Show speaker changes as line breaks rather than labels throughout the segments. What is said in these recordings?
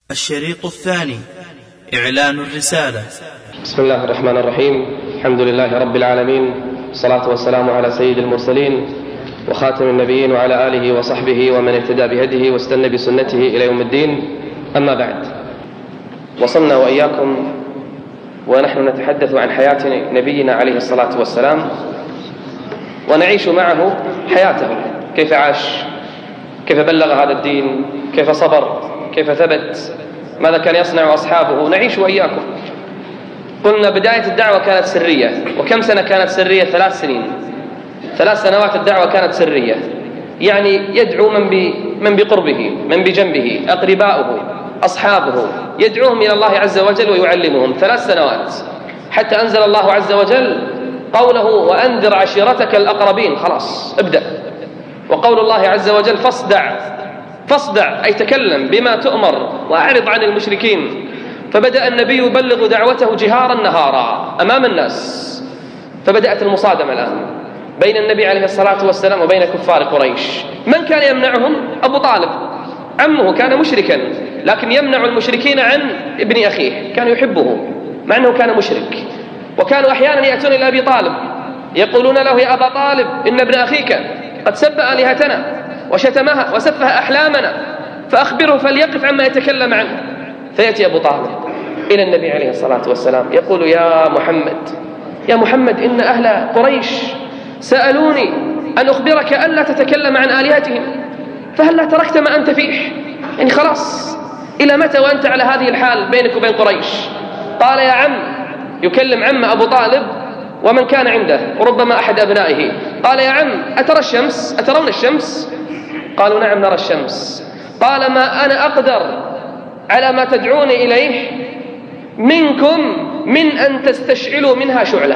الشريط الثاني: إعلان الرسالة.
بسم الله الرحمن الرحيم. الحمد لله رب العالمين، والصلاة والسلام على سيد المرسلين وخاتم النبيين وعلى آله وصحبه ومن اهتدى بهديه واستنى بسنته إلى يوم الدين. أما بعد، وصلنا وإياكم ونحن نتحدث عن حياة نبينا عليه الصلاة والسلام، ونعيش معه حياته، كيف عاش، كيف بلغ هذا الدين، كيف صبر، كيف ثبت، ماذا كان يصنع أصحابه. نعيش وإياكم. قلنا بداية الدعوة كانت سرية. وكم سنة كانت سرية؟ 3 سنين. 3 سنوات الدعوة كانت سرية، يعني يدعو من بقربه، من بجنبه، أقرباؤه، أصحابه، يدعوهم إلى الله عز وجل ويعلمهم. 3 سنوات حتى أنزل الله عز وجل قوله: وأنذر عشيرتك الأقربين. خلاص ابدأ. وقول الله عز وجل: فاصدع أي تكلم بما تؤمر وأعرض عن المشركين. فبدأ النبي يبلغ دعوته جهارا نهارا أمام الناس. فبدأت المصادمة الآن بين النبي عليه الصلاة والسلام وبين كفار قريش. من كان يمنعهم؟ أبو طالب، عمه كان مشركا، لكن يمنع المشركين عن ابن أخيه، كان يحبه مع أنه كان مشرك. وكانوا أحيانا يأتون إلى أبي طالب يقولون له: يا أبا طالب، إن ابن أخيك قد سب آلهتنا وشتمها وسفه أحلامنا، فأخبره فليقف عما يتكلم عنه. فيأتي أبو طالب إلى النبي عليه الصلاة والسلام يقول: يا محمد، إن أهل قريش سألوني أن أخبرك ألا تتكلم عن آلهتهم، فهل تركت ما أنت فيه؟ يعني خلاص، إلى متى وأنت على هذه الحال بينك وبين قريش؟ قال: يا عم، يكلم عم أبو طالب ومن كان عنده وربما أحد أبنائه. قال: يا عم، أترون الشمس؟ قالوا: نعم نرى الشمس. قال: ما أنا أقدر على ما تدعوني إليه منكم من أن تستشعلوا منها شعلة.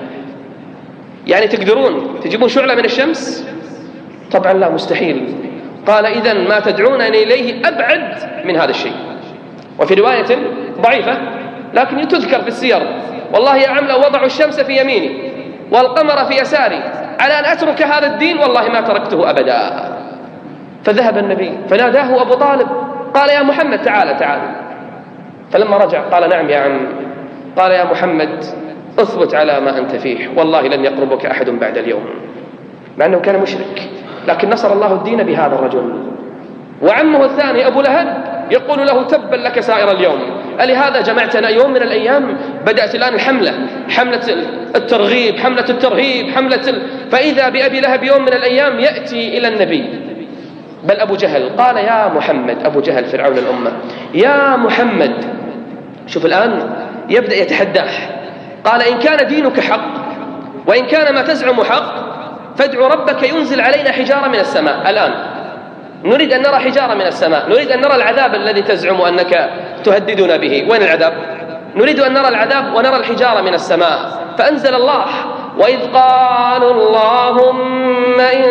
يعني تقدرون تجيبون شعلة من الشمس؟ طبعا لا، مستحيل. قال: إذن ما تدعونني إليه أبعد من هذا الشيء. وفي رواية ضعيفة لكن تذكر في السير: والله يا عم، لو وضعوا الشمس في يميني والقمر في يساري على أن أترك هذا الدين والله ما تركته أبدا. فذهب النبي فناداه أبو طالب قال: يا محمد، تعال. فلما رجع قال: نعم يا عم. قال: يا محمد، اثبت على ما أنت فيه، والله لن يقربك أحد بعد اليوم. مع أنه كان مشرك، لكن نصر الله الدين بهذا الرجل. وعمه الثاني أبو لهب يقول له: تبا لك سائر اليوم، ألهذا جمعتنا يوم من الأيام؟ بدأت الآن حملة الترغيب، حملة الترهيب، فإذا بأبي لهب يوم من الأيام يأتي إلى النبي، بل أبو جهل. قال: يا محمد، أبو جهل فرعون الأمة، يا محمد، شوف الآن يبدأ يتحداه. قال: إن كان دينك حق وإن كان ما تزعم حق فادع ربك ينزل علينا حجارة من السماء. الآن نريد أن نرى حجارة من السماء، نريد أن نرى العذاب الذي تزعم أنك تهددنا به. وين العذاب؟ نريد أن نرى العذاب ونرى الحجارة من السماء. فأنزل الله: وإذ قالوا اللهم إن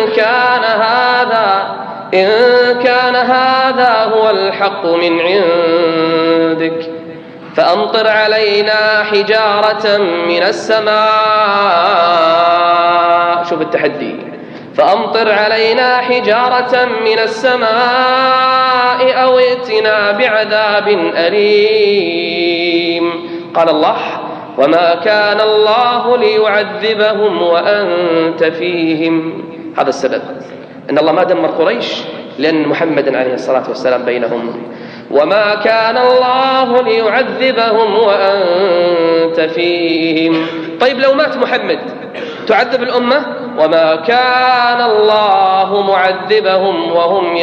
كان هذا هو الحق من عندك فأمطر علينا حجارة من السماء. شوف التحدي: فأمطر علينا حجارة من السماء أو ائتنا بعذاب أليم. قال الله: وما كان الله ليعذبهم وأنت فيهم. هذا السبب أن الله ما دمر قريش، لأن محمد عليه الصلاة والسلام بينهم. وما كان الله ليعذبهم وأنت فيهم. طيب لو مات محمد تعذب الأمة؟ وما كان الله معذبهم وهم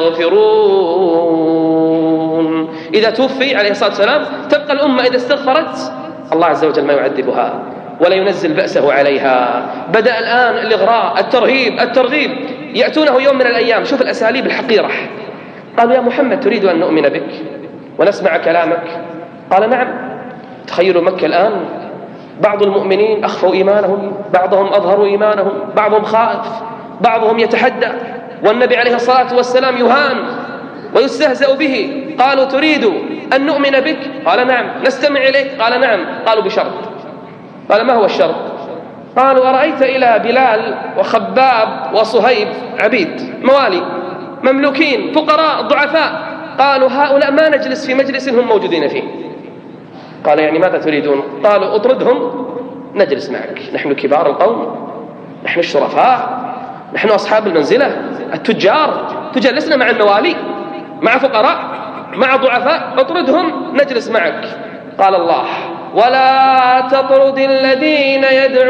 يستغفرون. إذا توفي عليه الصلاة والسلام تبقى الأمة إذا استغفرت الله عز وجل ما يعذبها ولا ينزل بأسه عليها. بدأ الآن الإغراء، الترغيب. يأتونه يوم من الأيام، شوف الأساليب الحقيرة. قالوا: يا محمد، تريد أن نؤمن بك ونسمع كلامك؟ قال: نعم. تخيلوا مكة الآن، بعض المؤمنين أخفوا إيمانهم، بعضهم أظهروا إيمانهم، بعضهم خائف، بعضهم يتحدى، والنبي عليه الصلاة والسلام يهان ويستهزأ به. قالوا: تريد أن نؤمن بك؟ قال: نعم. نستمع إليك؟ قال: نعم. قالوا: بشرط. قال: ما هو الشرط؟ قالوا: أرأيت إلى بلال وخباب وصهيب عبيد موالي مملوكين فقراء ضعفاء، قالوا هؤلاء ما نجلس في مجلس هم موجودين فيه. قال يعني ماذا تريدون؟ قالوا اطردهم نجلس معك، نحن كبار القوم، نحن الشرفاء، نحن أصحاب المنزلة، التجار، تجلسنا مع الموالي، مع فقراء، مع ضعفاء، اطردهم نجلس معك. قال الله ولا تطرد الذين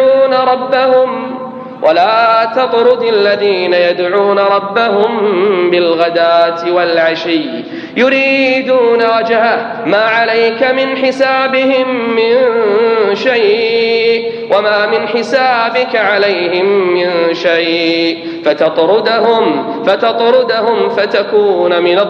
يدعون ربهم بالغداة والعشي يريدون وجهه ما عليك من حسابهم من شيء وما من حسابك عليهم من شيء فتطردهم فتكون من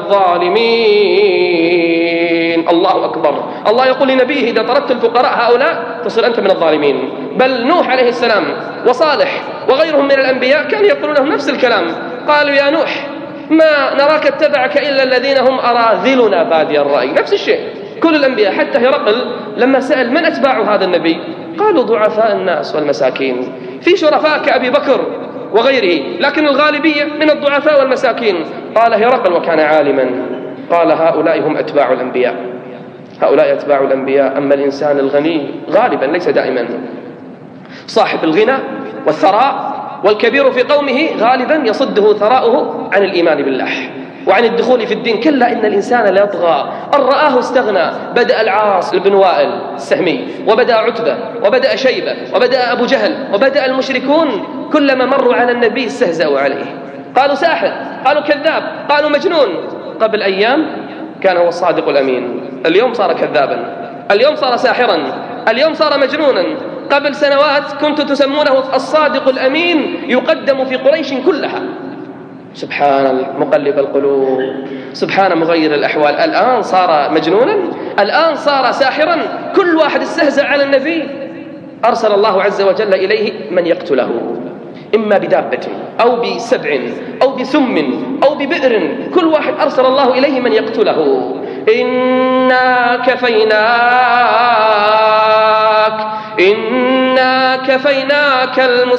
الظالمين. الله أكبر. الله يقول لنبيه إذا طردت الفقراء هؤلاء تصير أنت من الظالمين. بل نوح عليه السلام وصالح وغيرهم من الأنبياء كانوا يقولون لهم نفس الكلام. قالوا يا نوح ما نراك اتبعك إلا الذين هم أراذلنا بادي الرأي. نفس الشيء كل الأنبياء، حتى هرقل لما سأل من أتباع هذا النبي قالوا ضعفاء الناس والمساكين، في شرفاء كأبي بكر وغيره لكن الغالبية من الضعفاء والمساكين. قال هرقل وكان عالما قال هؤلاء هم أتباع الأنبياء، هؤلاء أتباع الأنبياء. أما الإنسان الغني غالبا ليس دائما، صاحب الغنى والثراء والكبير في قومه غالبا يصده ثراؤه عن الإيمان بالله وعن الدخول في الدين. كلا إن الإنسان لا يطغى أن رآه استغنى. بدأ العاص بن وائل السهمي وبدأ عتبة وبدأ شيبة وبدأ أبو جهل وبدأ المشركون كلما مروا على النبي استهزأوا عليه، قالوا ساحر، قالوا كذاب، قالوا مجنون. قبل أيام كان هو الصادق الأمين، اليوم صار كذابا، اليوم صار ساحرا، اليوم صار مجنونا. قبل سنوات كنت تسمونه الصادق الأمين يقدم في قريش كلها. سبحان مقلب القلوب، سبحان مغير الأحوال. الآن صار مجنونا، الآن صار ساحرا. كل واحد استهزأ على النبي أرسل الله عز وجل إليه من يقتله، إما بدابة أو بسبع أو بسم أو ببئر. كل واحد أرسل الله إليه من يقتله. إنا كفيناك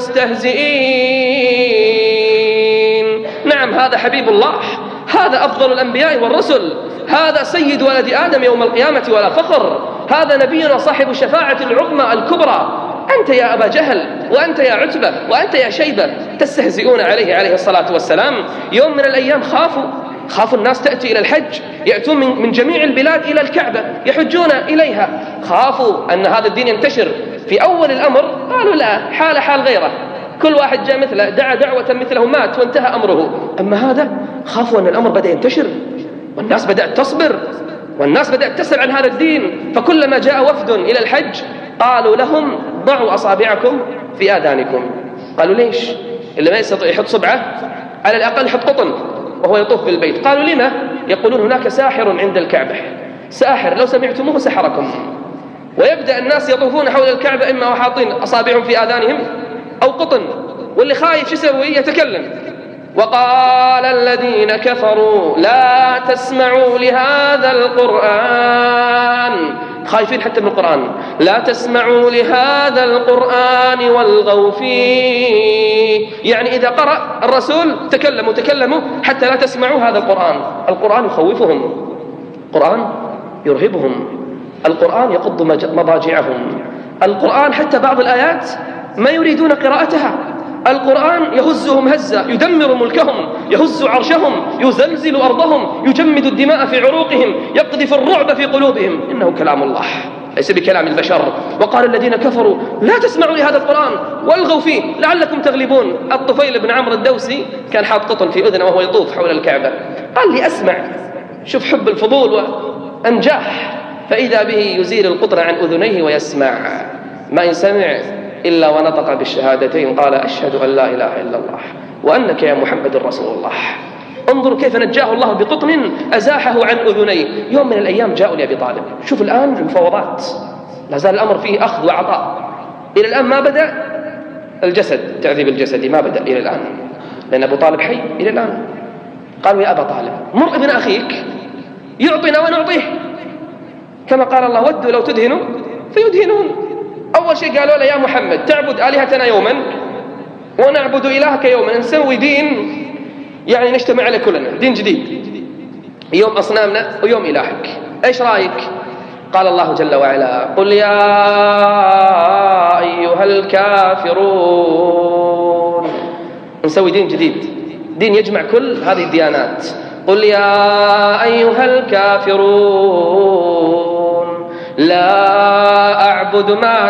المستهزئين. نعم هذا حبيب الله، هذا أفضل الأنبياء والرسل، هذا سيد ولد آدم يوم القيامة ولا فخر، هذا نبينا صاحب الشفاعة العظمى الكبرى. أنت يا أبا جهل وأنت يا عتبة وأنت يا شيبة تستهزئون عليه الصلاة والسلام. يوم من الأيام خافوا الناس تأتي إلى الحج، يأتون من جميع البلاد إلى الكعبة يحجون إليها، خافوا أن هذا الدين ينتشر. في أول الأمر قالوا لا، حال غيره، كل واحد جاء مثله، دعا دعوة مثله مات وانتهى أمره. أما هذا خافوا أن الأمر بدأ ينتشر والناس بدأت تصبر والناس بدأت تسأل عن هذا الدين. فكلما جاء وفد إلى الحج قالوا لهم ضعوا أصابعكم في آذانكم. قالوا ليش؟ اللي ما يستطيع يحط صبعه على الأقل يحط قطن وهو يطوف بالبيت. قالوا لما؟ يقولون هناك ساحر عند الكعبة، ساحر لو سمعتموه سحركم. ويبدأ الناس يطوفون حول الكعبة إما وحاطين أصابعهم في آذانهم أو قطن، واللي خايف يسوي يتكلم. وقال الذين كفروا لا تسمعوا لهذا القرآن، خايفين حتى من القرآن، لا تسمعوا لهذا القرآن والغوا فيه. يعني إذا قرأ الرسول تكلموا حتى لا تسمعوا هذا القرآن. القرآن يخوفهم، القرآن يرهبهم، القرآن يقض مضاجعهم، القرآن حتى بعض الآيات ما يريدون قراءتها. القرآن يهزهم هزة، يدمر ملكهم، يهز عرشهم، يزلزل أرضهم، يجمد الدماء في عروقهم، يقذف الرعب في قلوبهم. إنه كلام الله ليس بكلام البشر. وقال الذين كفروا لا تسمعوا لهذا القرآن والغوا فيه لعلكم تغلبون. الطفيل بن عمرو الدوسي كان حاط قطن في أذنه وهو يطوف حول الكعبة، قال لي أسمع، شوف حب الفضول وأنجاح، فإذا به يزيل القطن عن أذنيه ويسمع. ما إن سمع إلا ونطق بالشهادتين، قال أشهد أن لا إله إلا الله وأنك يا محمد رسول الله. انظروا كيف نجاه الله بقطن أزاحه عن أذنيه. يوم من الأيام جاءوا لأبي طالب. شوف الآن المفاوضات، لا زال الأمر فيه أخذ وعطاء. إلى الآن ما بدأ الجسد، تعذيب الجسدي ما بدأ إلى الآن، لأن أبو طالب حي إلى الآن. قالوا يا أبا طالب مر ابن أخيك يعطينا ونعطيه، كما قال الله ودوا لو تدهنوا فيدهنون. أول شيء قالوا له يا محمد تعبد آلهتنا يوما ونعبد إلهك يوما، نسوي دين يعني نجتمع عليه كلنا، دين جديد يوم أصنامنا ويوم إلهك، إيش رأيك؟ قال الله جل وعلا: قل يا أيها الكافرون. نسوي دين جديد، دين يجمع كل هذه الديانات. قل يا أيها الكافرون لا أعبد ما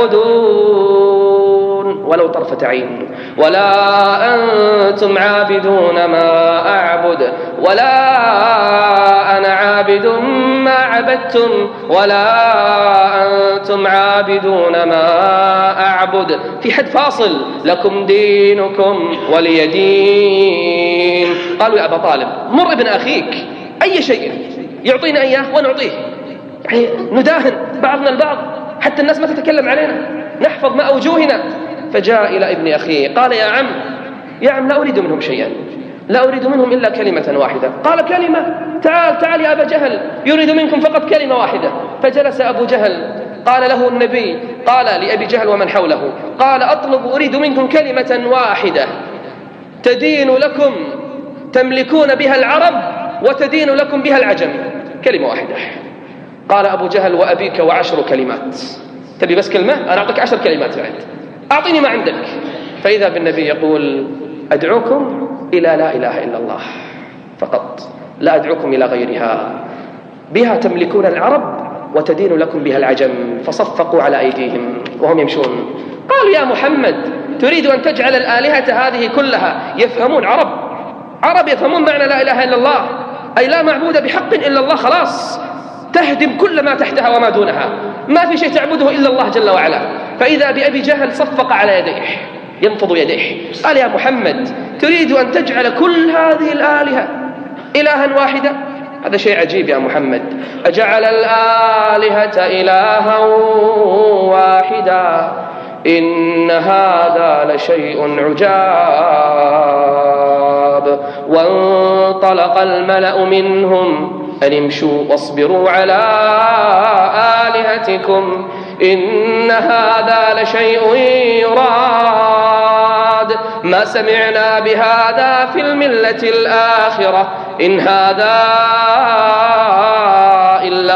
تعبدون ولو طرفة عين، ولا أنتم عابدون ما أعبد ولا أنا عابد ما عبدتم ولا أنتم عابدون ما أعبد. في حد فاصل: لكم دينكم ولي دين. قالوا: يا أبا طالب مر ابن أخيك أي شيء يعطينا إياه ونعطيه، يعني نداهن بعضنا البعض حتى الناس ما تتكلم علينا، نحفظ ما أوجوهنا. فجاء إلى ابن أخيه قال: يا عم لا أريد منهم شيئا، لا أريد منهم إلا كلمة واحدة. قال: كلمة؟ تعال يا أبا جهل، يريد منكم فقط كلمة واحدة. فجلس أبو جهل، قال له النبي، قال لأبي جهل ومن حوله، قال: أريد منكم كلمة واحدة تدين لكم، تملكون بها العرب وتدين لكم بها العجم، كلمة واحدة. قال أبو جهل: وأبيك و10 كلمات. تبي بس كلمة؟ أنا أعطيك 10 كلمات بعد، أعطيني ما عندك. فإذا بالنبي يقول: أدعوكم إلى لا إله إلا الله فقط، لا أدعوكم إلى غيرها، بها تملكون العرب وتدين لكم بها العجم. فصفقوا على أيديهم وهم يمشون. قالوا: يا محمد تريد أن تجعل الآلهة هذه كلها يفهمون عرب يفهمون معنى لا إله إلا الله، أي لا معبود بحق إلا الله، خلاص تهدم كل ما تحتها وما دونها، ما في شيء تعبده إلا الله جل وعلا. فإذا بأبي جهل صفق على يديه ينفض يديه، قال: يا محمد تريد أن تجعل كل هذه الآلهة إلها واحدا؟ هذا شيء عجيب يا محمد. أجعل الآلهة إلها واحدا إن هذا لشيء عجاب. وانطلق الملأ منهم أن امشوا واصبروا على آلهتكم إن هذا لشيء يراد ما سمعنا بهذا في الملة الآخرة إن هذا إلا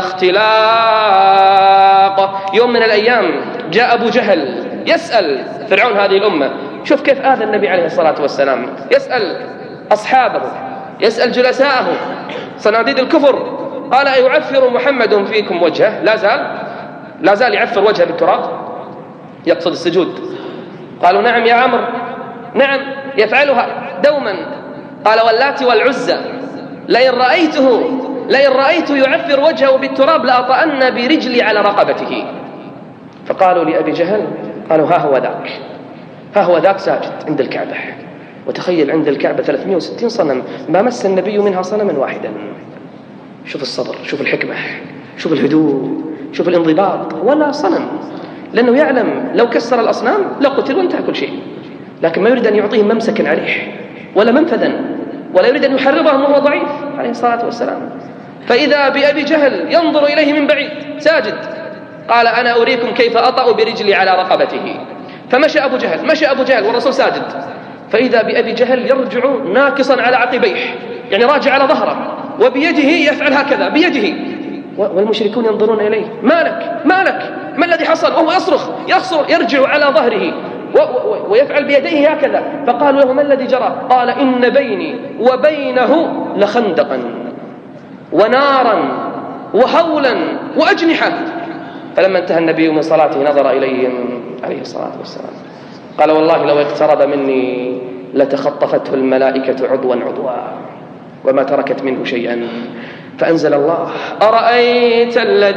اختلاق. يوم من الأيام جاء أبو جهل يسأل فرعون هذه الأمة، شوف كيف آذى النبي عليه الصلاة والسلام، يسأل أصحابه، يسأل جلساءه صناديد الكفر، قال: أيعفر محمد فيكم وجهه؟ لا زال يعفر وجهه بالتراب، يقصد السجود. قالوا: نعم يا عمرو، نعم يفعلها دوما. قال: واللات والعزى لئن رأيته يعفر وجهه بالتراب لأطأن برجلي على رقبته. فقالوا لأبي جهل، قالوا: ها هو ذاك ساجد عند الكعبة. وتخيل عند الكعبة 360 صنم، ما مس النبي منها صنما واحدا. شوف الصبر، شوف الحكمة، شوف الهدوء، شوف الانضباط، ولا صنم، لأنه يعلم لو كسر الأصنام لقتل وانتهى كل شيء، لكن ما يريد أن يعطيهم ممسكا عليه ولا منفذا، ولا يريد أن يحرضهم وهو ضعيف عليه الصلاة والسلام. فإذا بأبي جهل ينظر إليه من بعيد ساجد، قال: أنا أريكم كيف أطأ برجلي على رقبته. فمشى أبو جهل والرسول ساجد، فإذا بأبي جهل يرجع ناكصا على عقبيه، يعني راجع على ظهره، وبيده يفعل هكذا بيده، والمشركون ينظرون إليه: مالك ما الذي حصل؟ وهو يصرخ يرجع على ظهره ويفعل بيديه هكذا. فقالوا له: ما الذي جرى؟ قال: إن بيني وبينه لخندقا ونارا وهولا وأجنحة. فلما انتهى النبي من صلاته نظر إليهم عليه الصلاة والسلام، قال: والله لو اقترب مني لتخطفته الملائكة عضوا وما تركت منه شيئا. فأنزل الله: أرأيت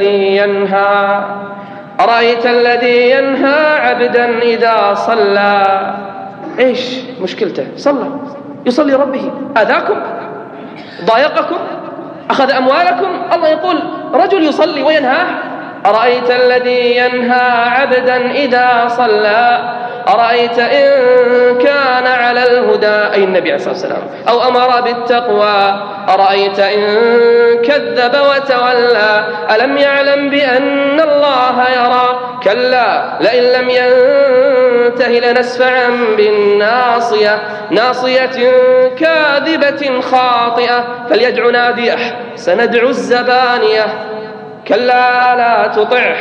الذي ينهى عبدا إذا صلى. إيش مشكلته؟ يصلي ربه، أذاكم، ضايقكم، أخذ أموالكم. الله يقول: رجل يصلي وينهاه، أرأيت الذي ينهى عبدا إذا صلى أرأيت إن كان على الهدى، أي النبي عليه الصلاة والسلام، أو أمر بالتقوى أرأيت إن كذب وتولى ألم يعلم بأن الله يرى كلا لئن لم ينته لنسفعا بالناصية ناصية كاذبة خاطئة فليدع ناديه سندع الزبانية كلا لا تطعه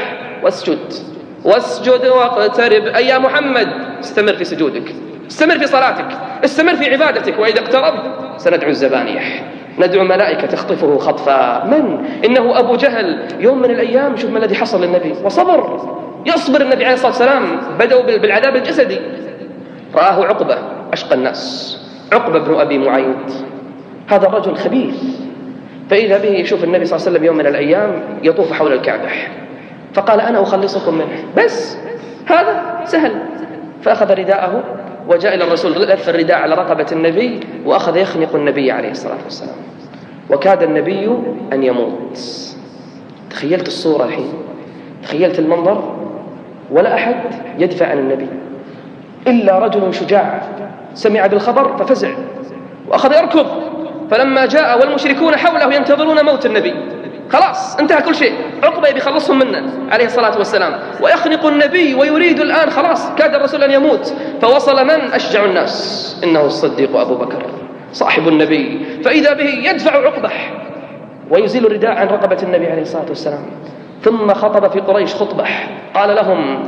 واسجد واقترب. أي يا محمد استمر في سجودك، استمر في صلاتك، استمر في عبادتك، وإذا اقترب سندعو الزبانية، ندعو ملائكة تخطفه خطفا. من؟ إنه أبو جهل. يوم من الأيام شوف ما الذي حصل للنبي وصبر، يصبر النبي عليه الصلاة والسلام، بدأوا بالعذاب الجسدي. رآه عقبة أشقى الناس، عقبة بن أبي معيط، هذا الرجل خبيث. فإذا به يشوف النبي صلى الله عليه وسلم يوم من الأيام يطوف حول الكعبة، فقال أنا أخلصكم منه، بس هذا سهل. فأخذ رداءه وجاء إلى الرسول، لف الرداء على رقبة النبي وأخذ يخنق النبي عليه الصلاة والسلام، وكاد النبي أن يموت. تخيلت الصورة الحين، تخيلت المنظر، ولا أحد يدفع عن النبي إلا رجل شجاع سمع بالخبر ففزع وأخذ يركض. فلما جاء والمشركون حوله ينتظرون موت النبي، خلاص انتهى كل شيء، عقبة بيخلصهم منه عليه الصلاة والسلام، ويخنق النبي ويريد الآن خلاص كاد الرسول أن يموت. فوصل من أشجع الناس؟ إنه الصديق أبو بكر صاحب النبي. فإذا به يدفع عقبة ويزيل الرداء عن رقبة النبي عليه الصلاة والسلام. ثم خطب في قريش خطبة قال لهم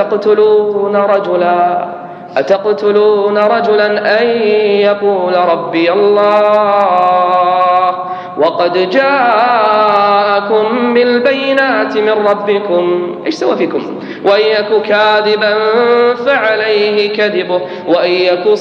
أتقتلون رجلا أن يقول ربي الله وقد جاءكم بالبينات من ربكم. إيش سوى فيكم؟ وإن يك كاذبا فعليه كذبه وإن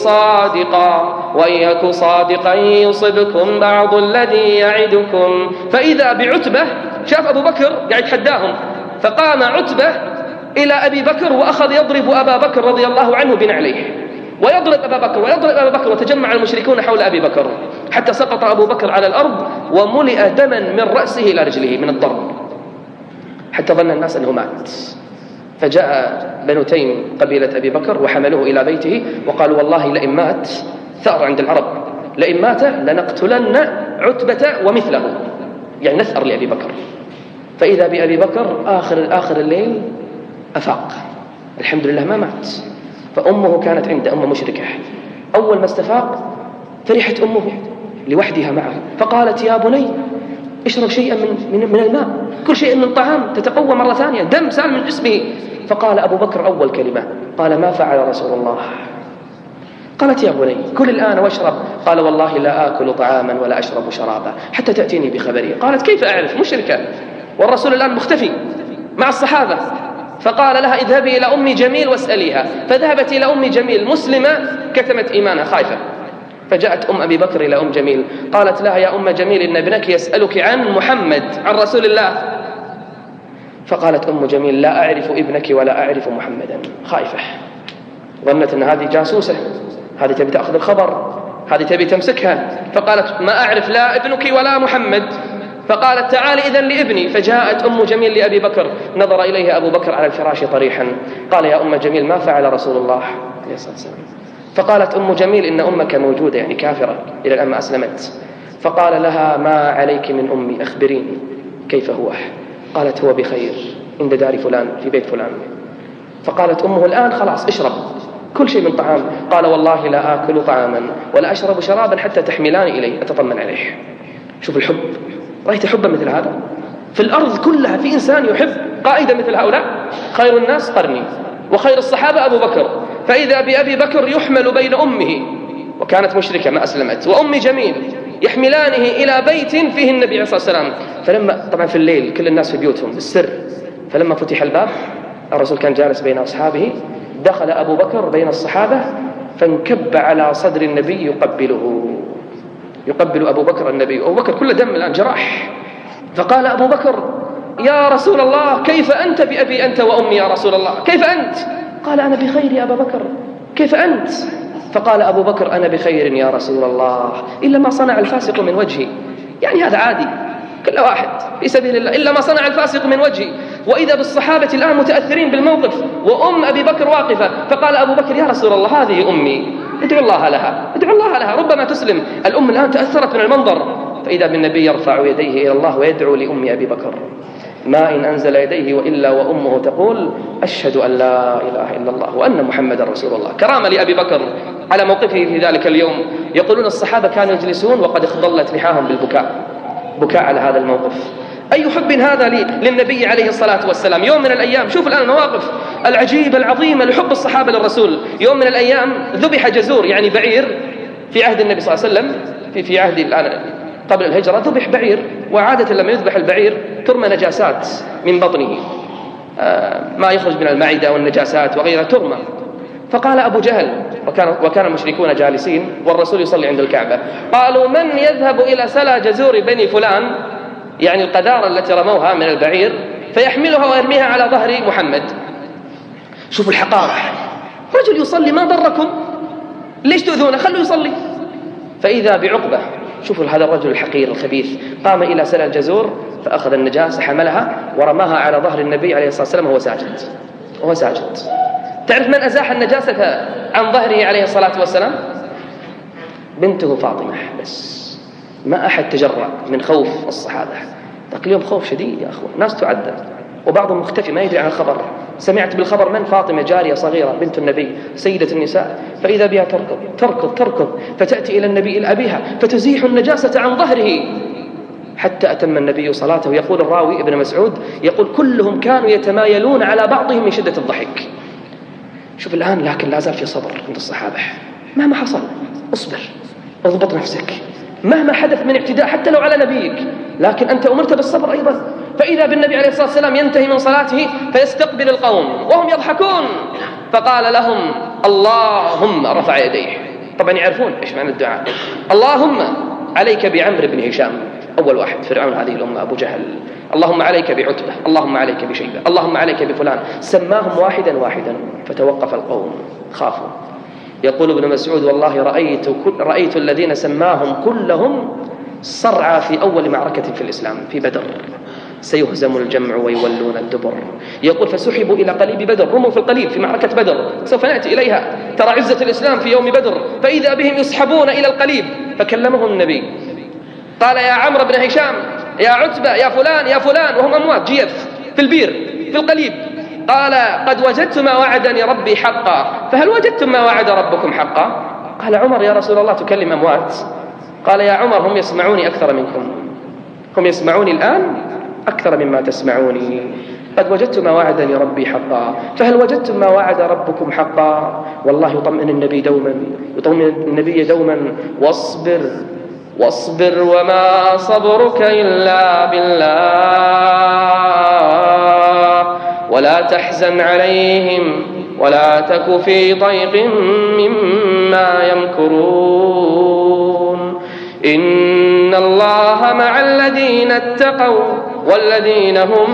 يك صادقا يصبكم بعض الذي يعدكم. فإذا بعتبة شاف أبو بكر قاعد يتحداهم، فقام عتبة إلى أبي بكر وأخذ يضرب أبا بكر رضي الله عنه بنعليه، ويضرب أبا بكر وتجمع المشركون حول أبي بكر حتى سقط أبو بكر على الأرض وملئ دما من رأسه إلى رجله من الضرب، حتى ظن الناس أنه مات. فجاء بنو تيم قبيلة أبي بكر وحملوه إلى بيته وقالوا والله لئن مات، ثأر عند العرب، لئن مات لنقتلن عتبة ومثله، يعني نثأر لأبي بكر. فإذا بأبي بكر آخر الليل أفاق، الحمد لله ما مات. فأمه كانت عنده، أم مشركة. أول ما استفاق فرحت أمه لوحدها معه، فقالت يا بني اشرب شيئا من الماء، كل شيء من طعام تتقوى مرة ثانية، دم سال من جسمه. فقال أبو بكر أول كلمة، قال ما فعل رسول الله؟ قالت يا بني كل الآن واشرب. قال والله لا آكل طعاما ولا أشرب شرابا حتى تأتيني بخبري. قالت كيف أعرف؟ مشركة والرسول الآن مختفي مع الصحابة. فقال لها اذهبي إلى أم جميل واسأليها. فذهبت إلى أم جميل مسلمة كتمت إيمانها خايفة. فجاءت أم أبي بكر إلى أم جميل قالت لها يا أم جميل إن ابنك يسألك عن محمد، عن رسول الله. فقالت أم جميل لا أعرف ابنك ولا أعرف محمدا، خايفة، ظنت أن هذه جاسوسة، هذه تبي تأخذ الخبر، هذه تبي تمسكها. فقالت ما أعرف لا ابنك ولا محمد. فقالت تعالي إذن لابني. فجاءت أم جميل لأبي بكر، نظر إليها أبو بكر على الفراش طريحا، قال يا أم جميل ما فعل رسول الله عليه الصلاة والسلام؟ فقالت أم جميل إن أمك موجودة، يعني كافرة إلى الآن ما أسلمت. فقال لها ما عليك من أمي، أخبريني كيف هو؟ قالت هو بخير عند دار فلان في بيت فلان. فقالت أمه الآن خلاص اشرب كل شيء من طعام. قال والله لا آكل طعاما ولا أشرب شرابا حتى تحملان إليه أتطمن عليه. شوف الحب، رأيت حبا مثل هذا في الأرض كلها؟ في إنسان يحب قائدا مثل هؤلاء؟ خير الناس قرني وخير الصحابة أبو بكر. فإذا بأبي بكر يحمل بين أمه وكانت مشركة ما أسلمت وأم جميل يحملانه إلى بيت فيه النبي عليه الصلاة والسلام. فلما طبعا في الليل كل الناس في بيوتهم بالسر، فلما فتح الباب الرسول كان جالس بين أصحابه، دخل أبو بكر بين الصحابة فانكب على صدر النبي يقبل أبو بكر النبي. أبو بكر كل دم الآن جراح. فقال أبو بكر يا رسول الله كيف أنت بأبي أنت وأمي يا رسول الله، كيف أنت؟ قال أنا بخير يا أبا بكر. كيف أنت؟ فقال أبو بكر أنا بخير يا رسول الله إلا ما صنع الفاسق من وجهي، يعني هذا عادي كل واحد في سبيل الله إلا ما صنع الفاسق من وجهي. وإذا بالصحابة الآن متأثرين بالموقف، وأم أبي بكر واقفة، فقال أبو بكر يا رسول الله هذه أمي، ادعو الله لها، ادعو الله لها، ربما تسلم. الأم الآن تأثرت من المنظر، فإذا بالنبي يرفع يديه إلى الله ويدعو لأم أبي بكر: ما إن أنزل يديه وإلا وأمه تقول أشهد أن لا إله إلا الله وأن محمد رسول الله. كرامة لأبي بكر على موقفه في ذلك اليوم. يقولون الصحابة كانوا يجلسون وقد اخضلت لحاهم بالبكاء، بكاء على هذا الموقف. أي حب هذا للنبي عليه الصلاة والسلام. يوم من الأيام، شوف الآن المواقف العجيبة العظيمة لحب الصحابة للرسول. يوم من الأيام ذبح جزور، يعني بعير، في عهد النبي صلى الله عليه وسلم، في عهد الآن قبل الهجرة ذبح بعير، وعادة لما يذبح البعير ترمى نجاسات من بطنه، ما يخرج من المعدة والنجاسات وغيرها ترمى. فقال أبو جهل، وكان المشركون جالسين والرسول يصلي عند الكعبة، قالوا من يذهب إلى سلى جزور بني فلان، يعني القذارة التي رموها من البعير، فيحملها ويرميها على ظهر محمد. شوفوا الحقارة، رجل يصلي ما ضركم، ليش تؤذونه؟ خلوا يصلي. فإذا بعقبة، شوفوا هذا الرجل الحقير الخبيث، قام إلى سلى الجزور فأخذ النجاسة حملها ورماها على ظهر النبي عليه الصلاة والسلام وهو ساجد. تعرف من أزاح النجاسة عن ظهره عليه الصلاة والسلام؟ بنته فاطمة. بس ما أحد تجرأ من خوف الصحابة. ذاك اليوم خوف شديد يا أخوة، ناس تعذب وبعضهم مختفي ما يدري عن الخبر. سمعت بالخبر من؟ فاطمة، جارية صغيرة بنت النبي سيدة النساء، فإذا بها تركض فتأتي إلى النبي إلى أبيها فتزيح النجاسة عن ظهره حتى أتم النبي صلاته. يقول الراوي ابن مسعود يقول كلهم كانوا يتمايلون على بعضهم من شدة الضحك. شوف الآن، لكن لا زال في صبر عند الصحابة. مهما حصل اصبر، اضبط نفسك، مهما حدث من اعتداء حتى لو على نبيك، لكن أنت أمرت بالصبر أيضا. فإذا بالنبي عليه الصلاة والسلام ينتهي من صلاته فيستقبل القوم وهم يضحكون، فقال لهم اللهم، رفع يديه، طبعا يعرفون إيش معنى الدعاء، اللهم عليك بعمرو بن هشام، أول واحد فرعون هذه الأمة أبو جهل، اللهم عليك بعتبة، اللهم عليك بشيبة، اللهم عليك بفلان، سماهم واحدا واحدا فتوقف القوم خافوا. يقول ابن مسعود والله رأيت الذين سماهم كلهم صرعى في أول معركة في الإسلام في بدر، سيهزم الجمع ويولون الدبر. يقول فسحبوا إلى قليب بدر، رموا في القليب في معركة بدر، سوف نأتي إليها، ترى عزة الإسلام في يوم بدر. فإذا بهم يسحبون إلى القليب، فكلمهم النبي قال يا عمرو بن هشام، يا عتبة، يا فلان يا فلان، وهم أموات جيف في البير في القليب. قال قد وجدت ما وعدني ربي حقا، فهل وجدتم ما وعد ربكم حقا؟ قال عمر يا رسول الله تكلم أموات؟ قال يا عمر هم يسمعوني أكثر منكم، هم يسمعوني الآن أكثر مما تسمعوني. قد وجدت ما وعدني ربي حقا، فهل وجدتم ما وعد ربكم حقا؟ والله يطمئن النبي دوما واصبر وما صبرك إلا بالله ولا تحزن عليهم ولا تك في ضيق مما يمكرون إن الله مع الذين اتقوا والذين هم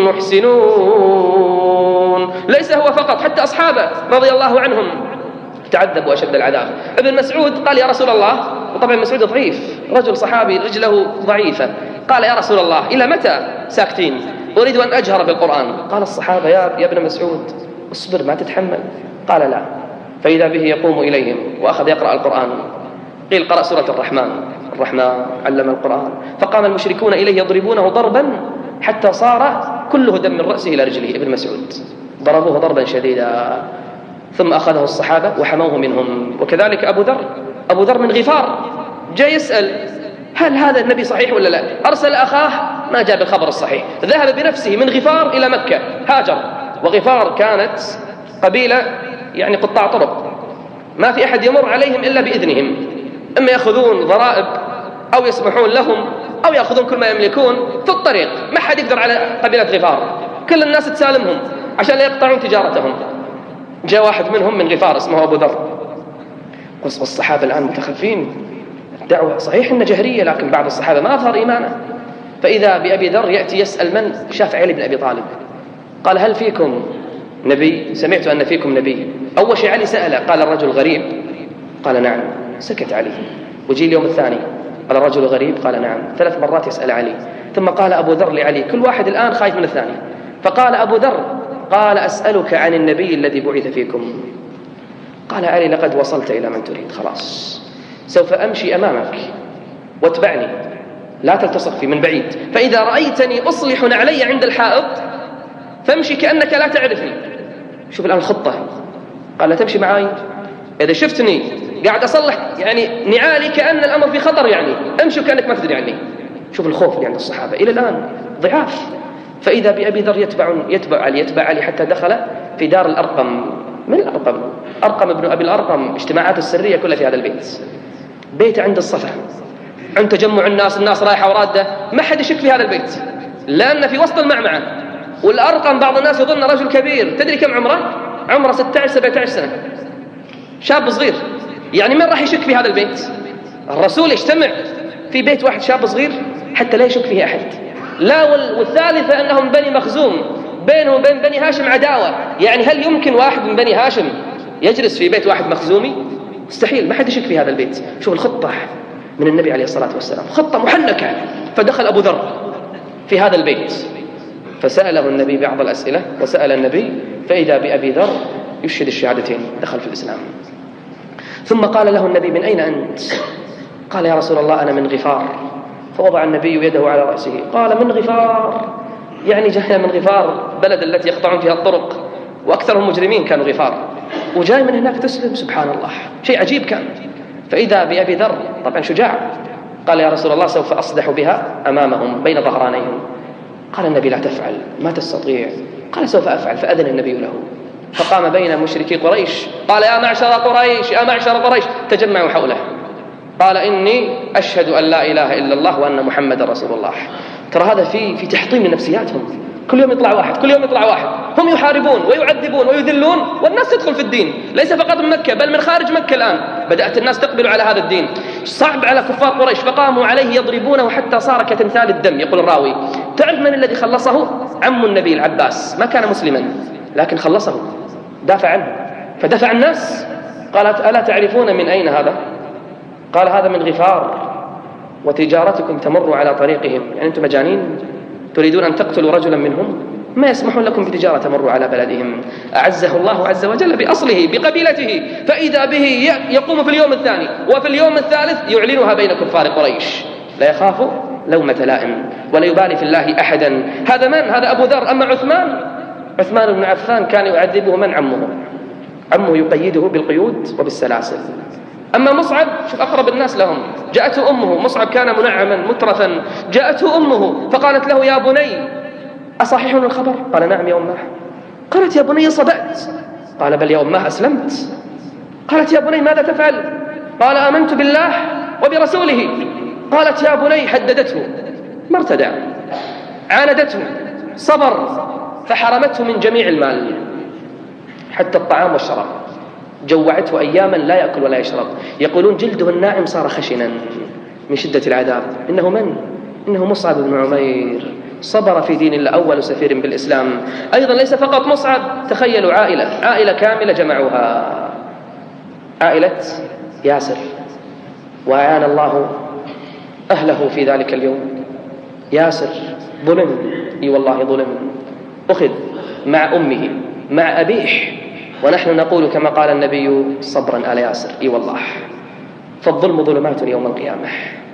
محسنون. ليس هو فقط، حتى أصحابه رضي الله عنهم تعذبوا أشد العذاب. ابن مسعود قال يا رسول الله، وطبعا مسعود ضعيف، رجل صحابي رجله ضعيفة، قال يا رسول الله إلى متى ساكتين؟ أريد أن أجهر بالقرآن. قال الصحابة يا ابن مسعود اصبر ما تتحمل. قال لا. فإذا به يقوم إليهم وأخذ يقرأ القرآن، قيل قرأ سورة الرحمن علم القرآن، فقام المشركون إليه يضربونه ضربا حتى صار كله دم من رأسه إلى رجله. ابن مسعود ضربوه ضربا شديدا، ثم أخذه الصحابة وحموه منهم. وكذلك أبو ذر من غفار جاء يسأل هل هذا النبي صحيح ولا لا؟ أرسل أخاه ما جاء بالخبر الصحيح، ذهب بنفسه من غفار إلى مكة، هاجر. وغفار كانت قبيلة يعني قطاع طرق، ما في أحد يمر عليهم إلا بإذنهم، إما يأخذون ضرائب أو يسمحون لهم أو يأخذون كل ما يملكون في الطريق، ما حد يقدر على قبيلة غفار، كل الناس تسالمهم عشان لا يقطعون تجارتهم. جاء واحد منهم من غفار اسمه أبو ذر. والصحابة الآن متخفين، الدعوة صحيح إن جهرية، لكن بعض الصحابة ما أظهر إيمانه. فإذا بأبي ذر يأتي يسأل من؟ شاف علي بن أبي طالب، قال هل فيكم نبي؟ سمعت أن فيكم نبي. أول شيء علي سأله، قال الرجل غريب؟ قال نعم. سكت علي. وجي اليوم الثاني قال الرجل غريب؟ قال نعم. 3 مرات يسأل علي. ثم قال أبو ذر لعلي، كل واحد الآن خايف من الثاني، فقال أبو ذر: قال: أسألك عن النبي الذي بعث فيكم. قال علي: لقد وصلت إلى من تريد، خلاص سوف أمشي أمامك واتبعني، لا تلتصق في من بعيد، فإذا رأيتني أصلح نعلي عند الحائط فامشي كأنك لا تعرفني. شوف الآن الخطة، قال: لا تمشي معي، إذا شفتني قاعد أصلح يعني نعالي كأن الأمر في خطر، يعني امشي كأنك ما تدري عني. شوف الخوف اللي عند الصحابة إلى الآن ضعاف. فإذا بأبي ذر يتبع علي حتى دخل في دار الأرقم. من الأرقم؟ أرقم ابن أبي الأرقم، اجتماعاته السرية كلها في هذا البيت. بيت عند الصفا، عند تجمع الناس رايحة ورادة، ما حد يشك في هذا البيت لأن في وسط المعمعة. والأرقم بعض الناس يظن رجل كبير، تدري كم عمره؟ عمره 16-17 سنة، شاب صغير. يعني من راح يشك في هذا البيت؟ الرسول يجتمع في بيت واحد شاب صغير حتى لا يشك فيه أحد. لا والثالثة أنهم بني مخزوم، بينه وبين بني هاشم عداوة. يعني هل يمكن واحد من بني هاشم يجلس في بيت واحد مخزومي؟ مستحيل، ما حد يشك في هذا البيت. شوف الخطة من النبي عليه الصلاة والسلام، خطة محنكة. فدخل أبو ذر في هذا البيت فسأله النبي بعض الأسئلة، وسأل النبي فإذا بأبي ذر يشهد الشهادتين، دخل في الإسلام. ثم قال له النبي: من أين أنت؟ قال: يا رسول الله أنا من غفار. فوضع النبي يده على رأسه، قال: من غفار؟ يعني جاء من غفار، بلد التي يقطعون فيها الطرق وأكثرهم مجرمين كانوا غفار، وجاي من هناك تسلم. سبحان الله، شيء عجيب كان. فإذا بأبي ذر طبعا شجاع، قال: يا رسول الله سوف أصدح بها أمامهم بين ظهرانيهم. قال النبي: لا تفعل، ما تستطيع. قال: سوف أفعل. فأذن النبي له، فقام بين مشركي قريش قال: يا معشر قريش، يا معشر قريش، تجمعوا حوله. قال: إني أشهد أن لا إله إلا الله وأن محمد رسول الله. ترى هذا في تحطيم لنفسياتهم، كل يوم يطلع واحد، كل يوم يطلع واحد. هم يحاربون ويعذبون ويذلون، والناس تدخل في الدين، ليس فقط من مكة بل من خارج مكة. الآن بدأت الناس تقبل على هذا الدين. صعب على كفار قريش، فقاموا عليه يضربونه حتى صار كتمثال الدم. يقول الراوي: تعرف من الذي خلصه؟ عم النبي العباس، ما كان مسلما لكن خلصه، دافع عنه، فدفع الناس. قالت: ألا تعرفون من أين هذا؟ قال: هذا من غفار، وتجارتكم تمر على طريقهم. يعني أنتم مجانين تريدون أن تقتلوا رجلا منهم؟ ما يسمحون لكم بتجارة تمر على بلدهم. أعزه الله عز وجل بأصله بقبيلته، فإذا به يقوم في اليوم الثاني وفي اليوم الثالث يعلنها بين كفار قريش، لا يخاف لومة لائم ولا يبالي في الله أحدا. هذا من؟ هذا أبو ذر. أما عثمان بن عفان كان يعذبه من؟ عمه يقيده بالقيود وبالسلاسل. أما مصعب، شوف أقرب الناس لهم، جاءته أمه، مصعب كان منعما مترفا، جاءته أمه فقالت له: يا بني أصحيح الخبر؟ قال: نعم يا أمه. قالت: يا بني صدقت؟ قال: بل يا أمه أسلمت. قالت: يا بني ماذا تفعل؟ قال: آمنت بالله وبرسوله. قالت: يا بني، هددته، ما ارتدع، عاندته، صبر، فحرمته من جميع المال حتى الطعام والشراب، جوعته أياما لا يأكل ولا يشرب. يقولون جلده الناعم صار خشنا من شدة العذاب. إنه من؟ إنه مصعب بن عمير، صبر في دين الله، أول سفير بالإسلام. أيضا ليس فقط مصعب، تخيلوا عائلة كاملة جمعوها، عائلة ياسر، وأعان الله أهله في ذلك اليوم. ياسر ظلم، إي والله ظلم، أخذ مع أمه مع أبيه، ونحن نقول كما قال النبي: صبرا آل ياسر. إي والله، فالظلم ظلمات يوم القيامة،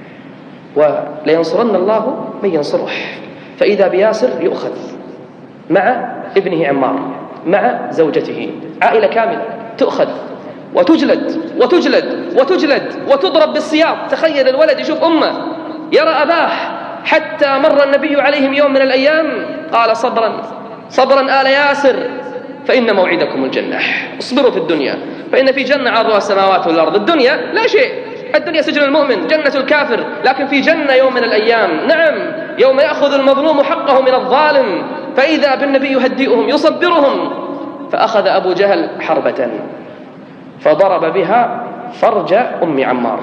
ولينصرن الله من ينصره. فإذا بياسر يؤخذ مع ابنه عمار مع زوجته، عائلة كاملة تؤخذ وتجلد وتجلد وتجلد وتضرب بالسياط. تخيل الولد يشوف أمه، يرى أباه، حتى مر النبي عليهم يوم من الأيام قال: صبرا آل ياسر، فإن موعدكم الجنة. اصبروا في الدنيا فإن في جنة عرضها السماوات والأرض. الدنيا لا شيء، الدنيا سجن المؤمن، جنة الكافر، لكن في جنة يوم من الأيام، نعم، يوم يأخذ المظلوم حقه من الظالم. فإذا بالنبي يهدئهم يصبرهم. فأخذ أبو جهل حربة فضرب بها فرج أم عمار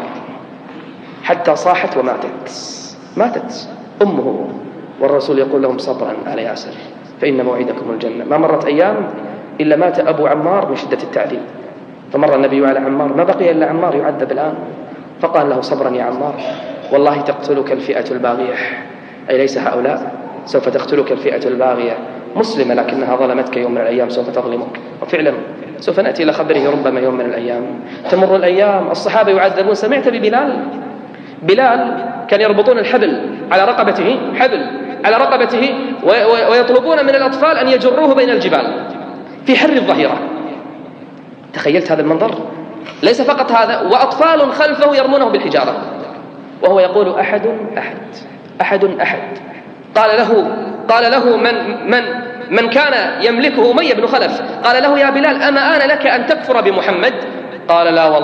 حتى صاحت ماتت أمه، والرسول يقول لهم: صبرا آل ياسر فإن موعدكم الجنة. ما مرت أيام إلا مات أبو عمار من شدة التعذيب. فمر النبي على عمار، ما بقي إلا عمار يعذب الآن، فقال له: صبرا يا عمار، والله تقتلك الفئة الباغية، أي ليس هؤلاء، سوف تقتلك الفئة الباغية مسلمة لكنها ظلمتك يوم من الأيام سوف تظلمك. وفعلا سوف نأتي إلى خبره ربما يوم من الأيام. تمر الأيام، الصحابة يعذبون. سمعت ببلال؟ بلال كان يربطون الحبل على رقبته، حبل على رقبته، ويطلبون من الأطفال أن يجروه بين الجبال في حر الظهيرة. تخيلت هذا المنظر؟ ليس فقط هذا، وأطفال خلفه يرمونه بالحجارة وهو يقول أحد أحد أحد أحد. قال له من كان يملكه أمية بن خلف، قال له يا بلال أما آن لك أن تكفر بمحمد؟ قال لا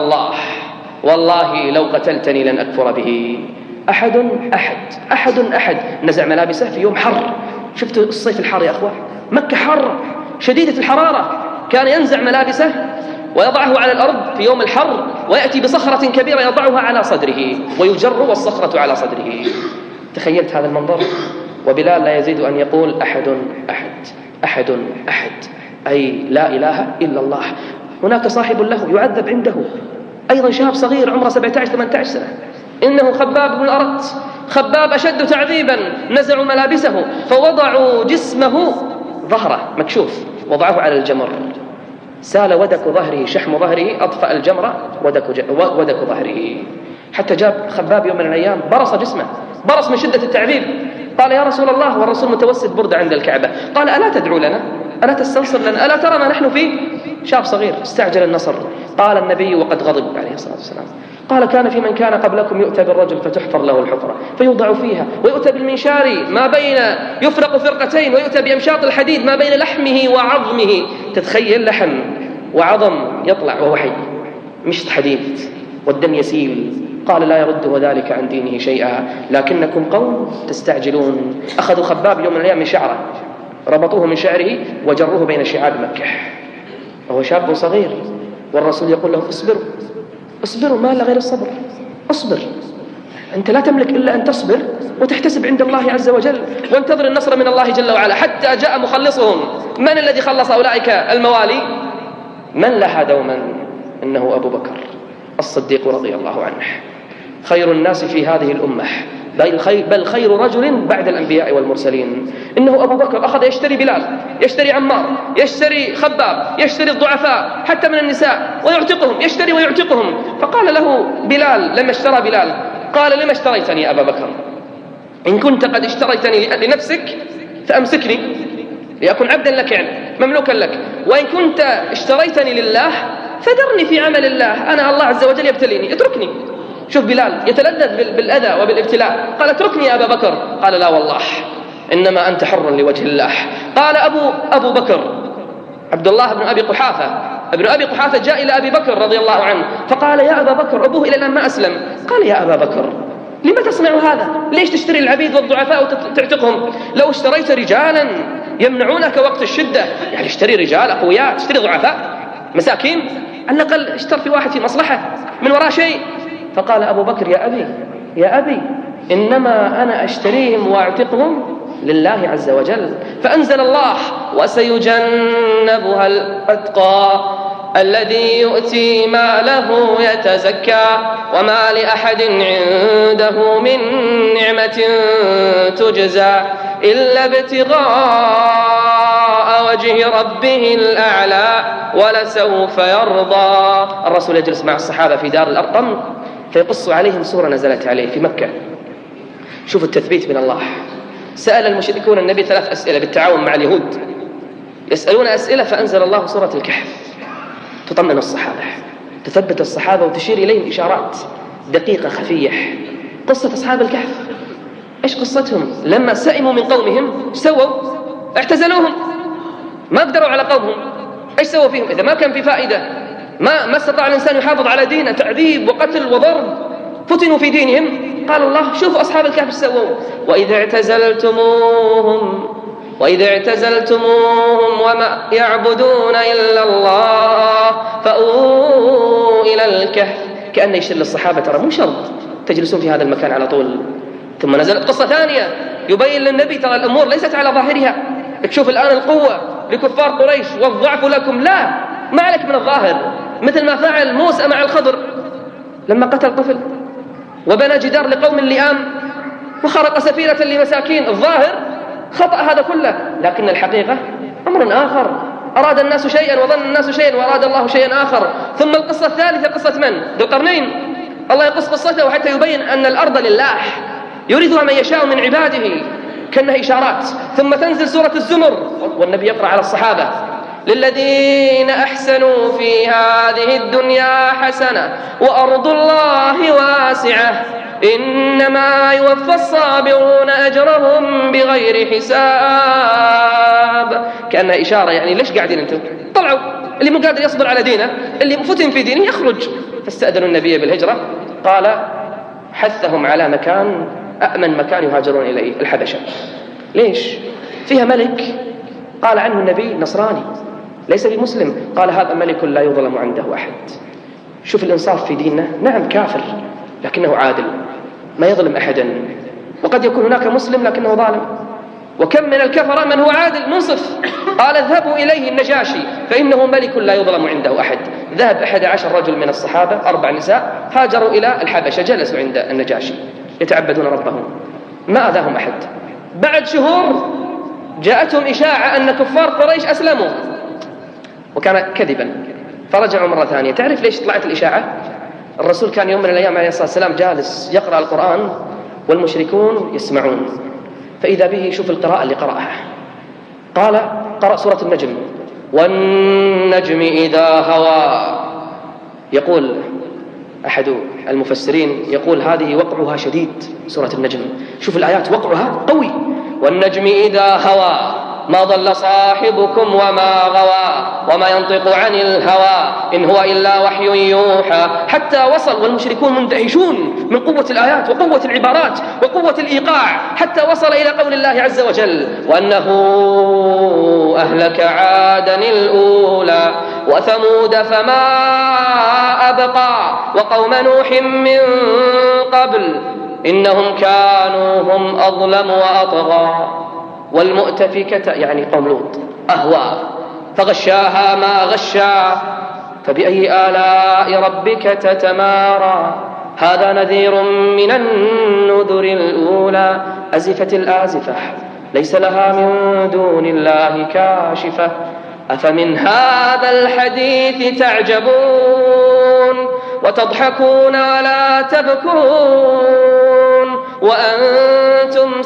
والله لو قتلتني لن أكفر به. أحد أحد أحد أحد. نزع ملابسه في يوم حر. شفتوا الصيف الحار يا أخوة؟ مكة حر شديدة الحرارة. كان ينزع ملابسه ويضعه على الأرض في يوم الحر، ويأتي بصخرة كبيرة يضعها على صدره ويجر والصخرة على صدره. تخيلت هذا المنظر؟ وبلال لا يزيد أن يقول أحد أحد أحد أحد، أي لا إله إلا الله. هناك صاحب له يعذب عنده أيضا، شاب صغير عمره 17-18 سنة، إنه خباب بن الأرت. خباب أشد تعذيبا، نزعوا ملابسه فوضعوا جسمه ظهره مكشوف، وضعه على الجمر. سال ودك ظهره، شحم ظهره أطفأ الجمر ودك ظهره، حتى جاب خباب يوم من الأيام برص جسمه، برص من شدة التعذيب. قال يا رسول الله، والرسول متوسد بردة عند الكعبة، قال ألا تدعو لنا؟ ألا تستنصر لنا؟ ألا ترى ما نحن فيه؟ شاب صغير استعجل النصر. قال النبي وقد غضب عليه الصلاة والسلام، قال كان في من كان قبلكم يؤتى بالرجل فتحفر له الحفرة فيوضع فيها، ويؤتى بالمنشار ما بين يفرق فرقتين، ويؤتى بأمشاط الحديد ما بين لحمه وعظمه. تتخيل لحم وعظم يطلع وهو حي، مشط حديد والدم يسيل. قال لا يرده ذلك عن دينه شيئا، لكنكم قوم تستعجلون. أخذوا خباب يوم من الأيام من شعره، ربطوه من شعره وجروه بين شعاب مكة وهو شاب صغير، والرسول يقول لهم اصبروا اصبروا، ما غير الصبر، اصبر، أنت لا تملك إلا أن تصبر وتحتسب عند الله عز وجل، وانتظر النصر من الله جل وعلا. حتى جاء مخلصهم. من الذي خلص أولئك الموالي؟ من لها دوما؟ إنه أبو بكر الصديق رضي الله عنه، خير الناس في هذه الأمة، بل خير رجل بعد الأنبياء والمرسلين. إنه أبو بكر أخذ يشتري بلال، يشتري عمار، يشتري خباب، يشتري الضعفاء حتى من النساء ويعتقهم، يشتري ويعتقهم. فقال له بلال لما اشترى بلال، قال لما اشتريتني أبا بكر؟ إن كنت قد اشتريتني لنفسك فأمسكني لأكون عبدا لك، يعني مملوكا لك، وإن كنت اشتريتني لله فدرني في عمل الله، أنا الله عز وجل يبتليني، اتركني. شوف بلال يتلذذ بالأذى وبالابتلاء، قال اتركني يا أبا بكر. قال لا والله إنما أنت حر لوجه الله. قال أبو بكر عبد الله بن أبي قحافة جاء إلى أبي بكر رضي الله عنه فقال يا أبا بكر، أبوه إلى الآن ما أسلم، قال يا أبا بكر لما تصنع هذا؟ ليش تشتري العبيد والضعفاء وتعتقهم؟ لو اشتريت رجالا يمنعونك وقت الشدة، يعني اشتري رجال أقوياء، تشتري ضعفاء مساكين، على الأقل اشتر في واحد في مصلحة من وراء شيء. فقال أبو بكر يا أبي إنما أنا أشتريهم وأعتقهم لله عز وجل. فأنزل الله وسيجنبها الأتقى الذي يؤتي ماله يتزكى وما لأحد عنده من نعمة تجزى إلا ابتغاء وجه ربه الأعلى ولسوف يرضى. الرسول يجلس مع الصحابة في دار الأرقم فيقص عليهم سورة نزلت عليه في مكة. شوفوا التثبيت من الله. سأل المشركون النبي 3 أسئلة بالتعاون مع اليهود، يسألون أسئلة فأنزل الله سورة الكهف تطمن الصحابة، تثبت الصحابة وتشير إليهم إشارات دقيقة خفية. قصة أصحاب الكهف إيش قصتهم؟ لما سئموا من قومهم إيش سووا؟ اعتزلوهم، ما قدروا على قومهم. إيش سووا فيهم؟ إذا ما كان في فائدة، ما استطاع الإنسان يحافظ على دينه، تعذيب وقتل وضرب، فتنوا في دينهم. قال الله شوفوا أصحاب الكهف إيش سووا؟ وإذا اعتزلتموهم وما يعبدون إلا الله فأووا إلى الكهف. كأن يشير للصحابة ترى مو شرط تجلسون في هذا المكان على طول. ثم نزلت قصة ثانية يبين للنبي ترى الأمور ليست على ظاهرها. تشوف الآن القوة لكفار قريش والضعف لكم، لا، ما عليك من الظاهر، مثل ما فعل موسى مع الخضر لما قتل طفل وبنى جدار لقوم اللئام وخرق سفينة لمساكين. الظاهر خطأ هذا كله، لكن الحقيقة أمر آخر. أراد الناس شيئا وظن الناس شيئا وأراد الله شيئا آخر. ثم القصة الثالثة قصة من؟ ذو القرنين. الله يقص قصته حتى يبين أن الأرض لله يريدها من يشاء من عباده، كأنها إشارات. ثم تنزل سورة الزمر والنبي يقرأ على الصحابة: للذين أحسنوا في هذه الدنيا حسنة وأرض الله واسعة إنما يوفى الصابرون أجرهم بغير حساب. كأنها إشارة، يعني ليش قاعدين أنتم؟ طلعوا، اللي مو قادر يصبر على دينه، اللي فتن في دينه يخرج. فاستأذنوا النبي بالهجرة، قال حثهم على مكان أأمن مكان يهاجرون إليه، الحبشة. ليش؟ فيها ملك قال عنه النبي نصراني ليس بمسلم، قال هذا ملك لا يظلم عنده أحد. شوف الإنصاف في ديننا. نعم كافر لكنه عادل، ما يظلم أحدا. وقد يكون هناك مسلم لكنه ظالم، وكم من الكفر من هو عادل منصف. قال اذهبوا إليه النجاشي فإنه ملك لا يظلم عنده أحد. ذهب 11 رجل من الصحابة، 4 نساء، هاجروا إلى الحبشة، جلسوا عند النجاشي يتعبدون ربهم، ما أذاهم أحد. بعد شهور جاءتهم إشاعة أن كفار قريش أسلموا، وكان كذبا، فرجعوا مرة ثانية. تعرف ليش طلعت الإشاعة؟ الرسول كان يوم من الأيام عليه الصلاة والسلام جالس يقرأ القرآن والمشركون يسمعون، فإذا به يشوف القراءة اللي قرأها. قرأ سورة النجم: والنجم إذا هوى. يقول أحد المفسرين يقول هذه وقعها شديد، سورة النجم، شوف الآيات وقعها قوي. والنجم إذا هوى ما ضل صاحبكم وما غوى وما ينطق عن الهوى إن هو إلا وحي يوحى. حتى وصل والمشركون مندهشون من قوة الآيات وقوة العبارات وقوة الإيقاع، حتى وصل إلى قول الله عز وجل: وأنه أهلك عادا الأولى وثمود فما أبقى وقوم نوح من قبل إنهم كانوا هم أظلم وأطغى والمؤتفكة، يعني قوم لوط، أهوى فغشاها ما غشا فبأي آلاء ربك تتمارى. هذا نذير من النذر الأولى أزفت الآزفة ليس لها من دون الله كاشفة أفمن هذا الحديث تعجبون وتضحكون ولا تبكون وأنتم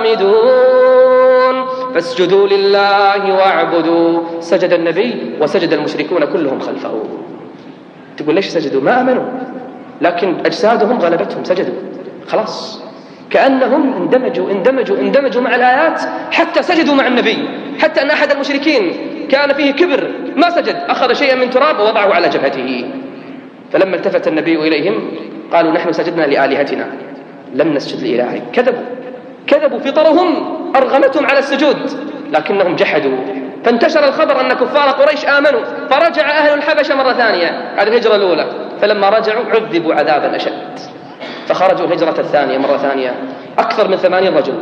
سامدون فاسجدوا لله واعبدوا. سجد النبي وسجد المشركون كلهم خلفه. تقول ليش سجدوا؟ ما آمنوا، لكن أجسادهم غلبتهم، سجدوا خلاص، كأنهم اندمجوا مع الآيات حتى سجدوا مع النبي. حتى أن أحد المشركين كان فيه كبر ما سجد، أخذ شيئا من تراب ووضعه على جبهته. فلما التفت النبي إليهم قالوا نحن سجدنا لآلهتنا لم نسجد لإلهك. كذبوا، فطرهم أرغمتهم على السجود لكنهم جحدوا. فانتشر الخبر أن كفار قريش آمنوا، فرجع أهل الحبشة مرة ثانية على الهجرة الأولى. فلما رجعوا عذبوا عذابا أشد، فخرجوا الهجرة الثانية مرة ثانية، أكثر من 80 رجل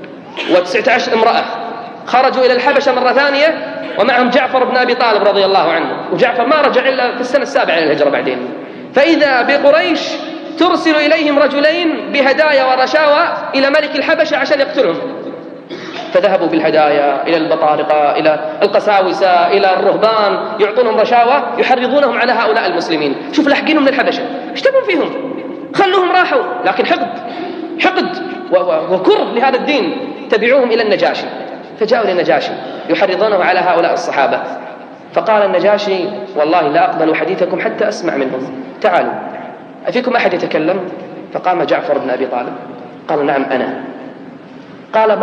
و19 امرأة خرجوا إلى الحبشة مرة ثانية، ومعهم جعفر بن أبي طالب رضي الله عنه. وجعفر ما رجع إلا في السنة 7 إلى الهجرة بعدين. فإذا بقريش ترسل إليهم رجلين بهدايا ورشاوى إلى ملك الحبشة عشان يقتلهم. فذهبوا بالهدايا إلى البطارقة، إلى القساوسة، إلى الرهبان، يعطونهم رشاوى يحرضونهم على هؤلاء المسلمين. شوف لاحقينهم من الحبشة، ايش تبون فيهم؟ خلوهم راحوا، لكن حقد وكره لهذا الدين. تبعوهم إلى النجاشي، فجاءوا للنجاشي يحرضونه على هؤلاء الصحابة. فقال النجاشي والله لا أقبل حديثكم حتى أسمع منهم، تعالوا أفيكم أحد يتكلم؟ فقام جعفر بن أبي طالب قال نعم أنا. قال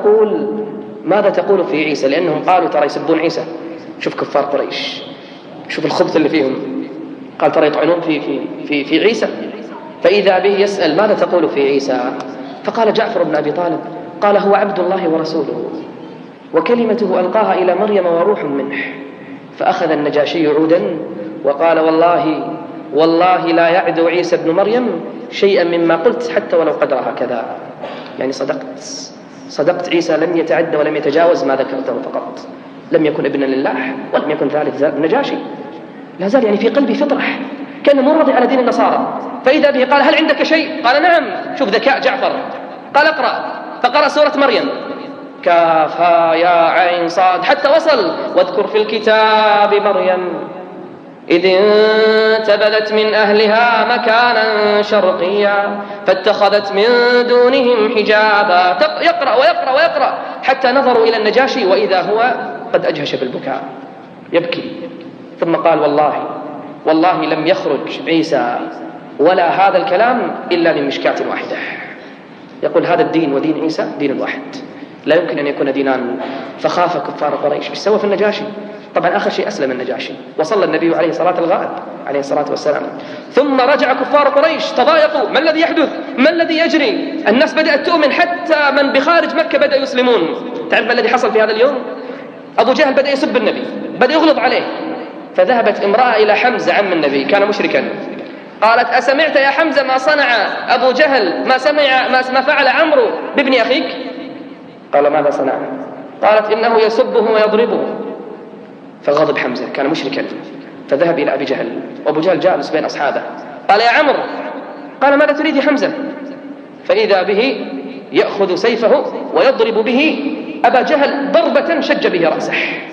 ماذا تقول في عيسى؟ لأنهم قالوا ترى يسبون عيسى. شوف كفار قريش، شوف الخبث اللي فيهم. قال ترى يطعنون في عيسى. فإذا به يسأل ماذا تقول في عيسى؟ فقال جعفر بن أبي طالب قال هو عبد الله ورسوله وكلمته ألقاها إلى مريم وروح منه. فأخذ النجاشي عودا وقال والله لا يعدو عيسى بن مريم شيئا مما قلت حتى ولو قدرها كذا. يعني صدقت، عيسى لم يتعدى ولم يتجاوز ما ذكرته فقط، لم يكن ابنا لله ولم يكن ثالث النجاشي، لا زال يعني في قلبي فطرة، كان مو راضي على دين النصارى. فإذا به قال هل عندك شيء؟ قال نعم. شوف ذكاء جعفر. قال اقرأ، فقرأ سورة مريم كافها يا عين صاد، حتى وصل واذكر في الكتاب مريم إذ انتبذت من أهلها مكانا شرقيا فاتخذت من دونهم حجابا. يقرأ ويقرأ ويقرأ حتى نظروا إلى النجاشي وإذا هو قد أجهش بالبكاء يبكي. ثم قال والله لم يخرج عيسى ولا هذا الكلام إلا من مشكاة واحدة. يقول هذا الدين ودين عيسى دين واحد، لا يمكن أن يكون دينان. فخاف كفار قريش. ايش سوى في النجاشي؟ طبعا آخر شيء أسلم النجاشي وصلى النبي عليه صلاة الغائب عليه الصلاة والسلام. ثم رجع كفار قريش تضايقوا، ما الذي يحدث؟ ما الذي يجري؟ الناس بدأت تؤمن، حتى من بخارج مكة بدأ يسلمون. تعرف ما الذي حصل في هذا اليوم؟ أبو جهل بدأ يسب النبي، بدأ يغلظ عليه. فذهبت امرأة إلى حمزة عم النبي كان مشركا، قالت أسمعت يا حمزة ما صنع أبو جهل ما فعل عمرو بابن أخيك؟ قال ماذا صنع؟ قالت إنه يسبه ويضربه. فغضب حمزة كان مشركا، فذهب إلى أبي جهل، وأبو جهل جالس بين أصحابه. قال يا عمرو، قال ماذا تريد يا حمزة؟ فإذا به يأخذ سيفه ويضرب به أبا جهل ضربة شج به رأسه.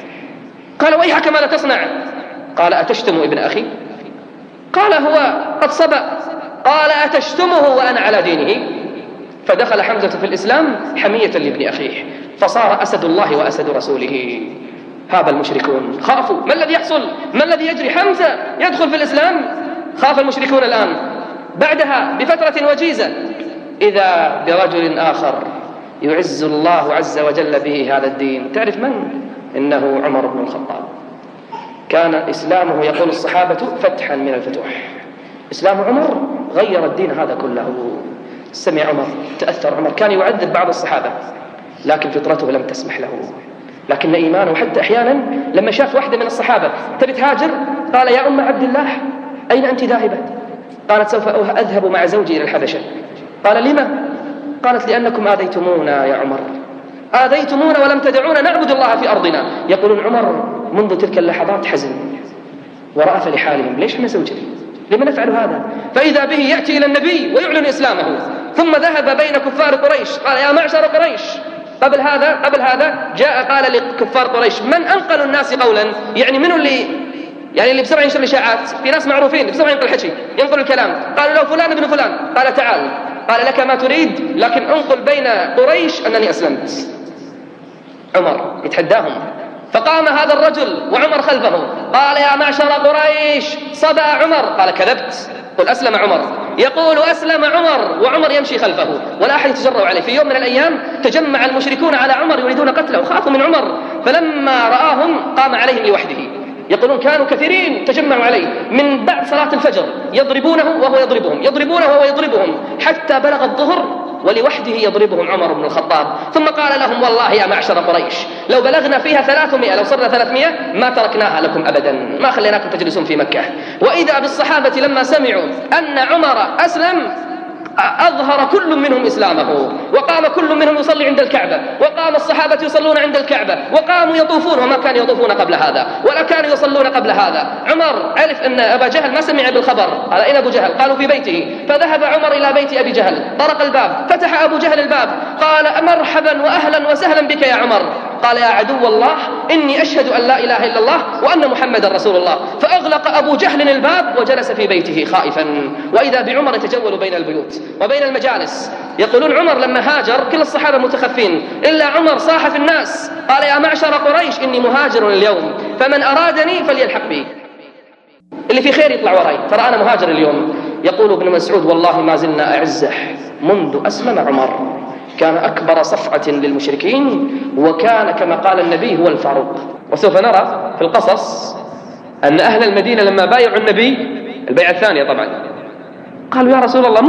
قال ويحك ماذا تصنع؟ قال أتشتم ابن أخي؟ قال هو قد صبأ. قال أتشتمه وأنا على دينه؟ فدخل حمزة في الإسلام حمية لابن أخيه، فصار أسد الله وأسد رسوله. هاب المشركون خافوا، ما الذي يحصل؟ ما الذي يجري؟ حمزة يدخل في الإسلام. خاف المشركون الآن. بعدها بفترة وجيزة إذا برجل آخر يعز الله عز وجل به هذا الدين. تعرف من؟ إنه عمر بن الخطاب. كان إسلامه يقول الصحابة فتحا من الفتوح. إسلام عمر غير الدين هذا كله. سمع عمر، تأثر عمر، كان يعذب بعض الصحابة لكن فطرته لم تسمح له، لكن إيمانه. حتى أحيانا لما شاف واحدة من الصحابة تبي تهاجر قال يا أم عبد الله أين أنت ذاهبة؟ قالت سوف أذهب مع زوجي إلى الحبشة. قال لما؟ قالت لأنكم آذيتمونا يا عمر، آذيتمونا ولم تدعونا نعبد الله في أرضنا. يقولون عمر منذ تلك اللحظات حزن ورأف لحالهم، ليش احنا زوجي؟ لما نفعل هذا؟ فإذا به يأتي إلى النبي ويعلن إسلامه. ثم ذهب بين كفار قريش قال يا معشر قريش. قبل هذا جاء قال لكفار قريش من أنقل الناس قولا، يعني منو اللي بسرعة ينشر الإشاعات؟ في ناس معروفين بسرعة ينقل الحكي ينقل الكلام. قالوا له فلان ابن فلان. قال تعال، قال لك ما تريد لكن انقل بين قريش أنني أسلمت. عمر يتحداهم. فقام هذا الرجل وعمر خلفه قال يا معشر قريش صبأ عمر. قال كذبت، قل أسلم عمر. يقول أسلم عمر وعمر يمشي خلفه ولا أحد يتجرأ عليه. في يوم من الأيام تجمع المشركون على عمر يريدون قتله وخافوا من عمر، فلما رآهم قام عليهم لوحده. يقولون كانوا كثيرين تجمعوا عليه من بعد صلاة الفجر يضربونه وهو يضربهم حتى بلغ الظهر ولوحده يضربهم عمر بن الخطاب. ثم قال لهم والله يا معشر قريش لو بلغنا فيها 300 لو صرنا 300 ما تركناها لكم أبدا، ما خليناكم تجلسون في مكة. وإذا بالصحابة لما سمعوا أن عمر أسلم أظهر كل منهم إسلامه، وقام كل منهم يصلي عند الكعبة، وقام الصحابة يصلون عند الكعبة، وقاموا يطوفون وما كانوا يطوفون قبل هذا ولا كانوا يصلون قبل هذا. عمر عرف أن أبا جهل ما سمع بالخبر. قال أين أبو جهل؟ قالوا في بيته. فذهب عمر إلى بيت أبي جهل، طرق الباب، فتح أبو جهل الباب، قال مرحبا وأهلا وسهلا بك يا عمر. قال يا عدو الله إني أشهد أن لا إله إلا الله وأن محمد رسول الله. فأغلق أبو جهل الباب وجلس في بيته خائفا. وإذا بعمر يتجول بين البيوت وبين المجالس. يقولون عمر لما هاجر كل الصحابة متخفين إلا عمر صاح في الناس قال يا معشر قريش إني مهاجر اليوم فمن أرادني فليلحق بي، اللي في خير يطلع وراي، ترى أنا مهاجر اليوم. يقول ابن مسعود والله ما زلنا أعزه منذ أسلم عمر، كان أكبر صفعة للمشركين وكان كما قال النبي هو الفاروق. وسوف نرى في القصص أن أهل المدينة لما بايعوا النبي البيعة الثانية طبعا قالوا يا رسول الله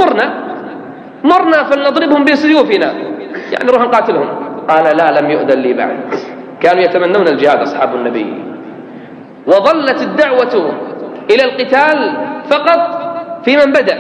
مرنا فلنضربهم بسيوفنا، يعني نروح نقاتلهم. قال لا لم يؤذن لي بعد. كانوا يتمنون الجهاد أصحاب النبي. وظلت الدعوة إلى القتال فقط في من بدأ.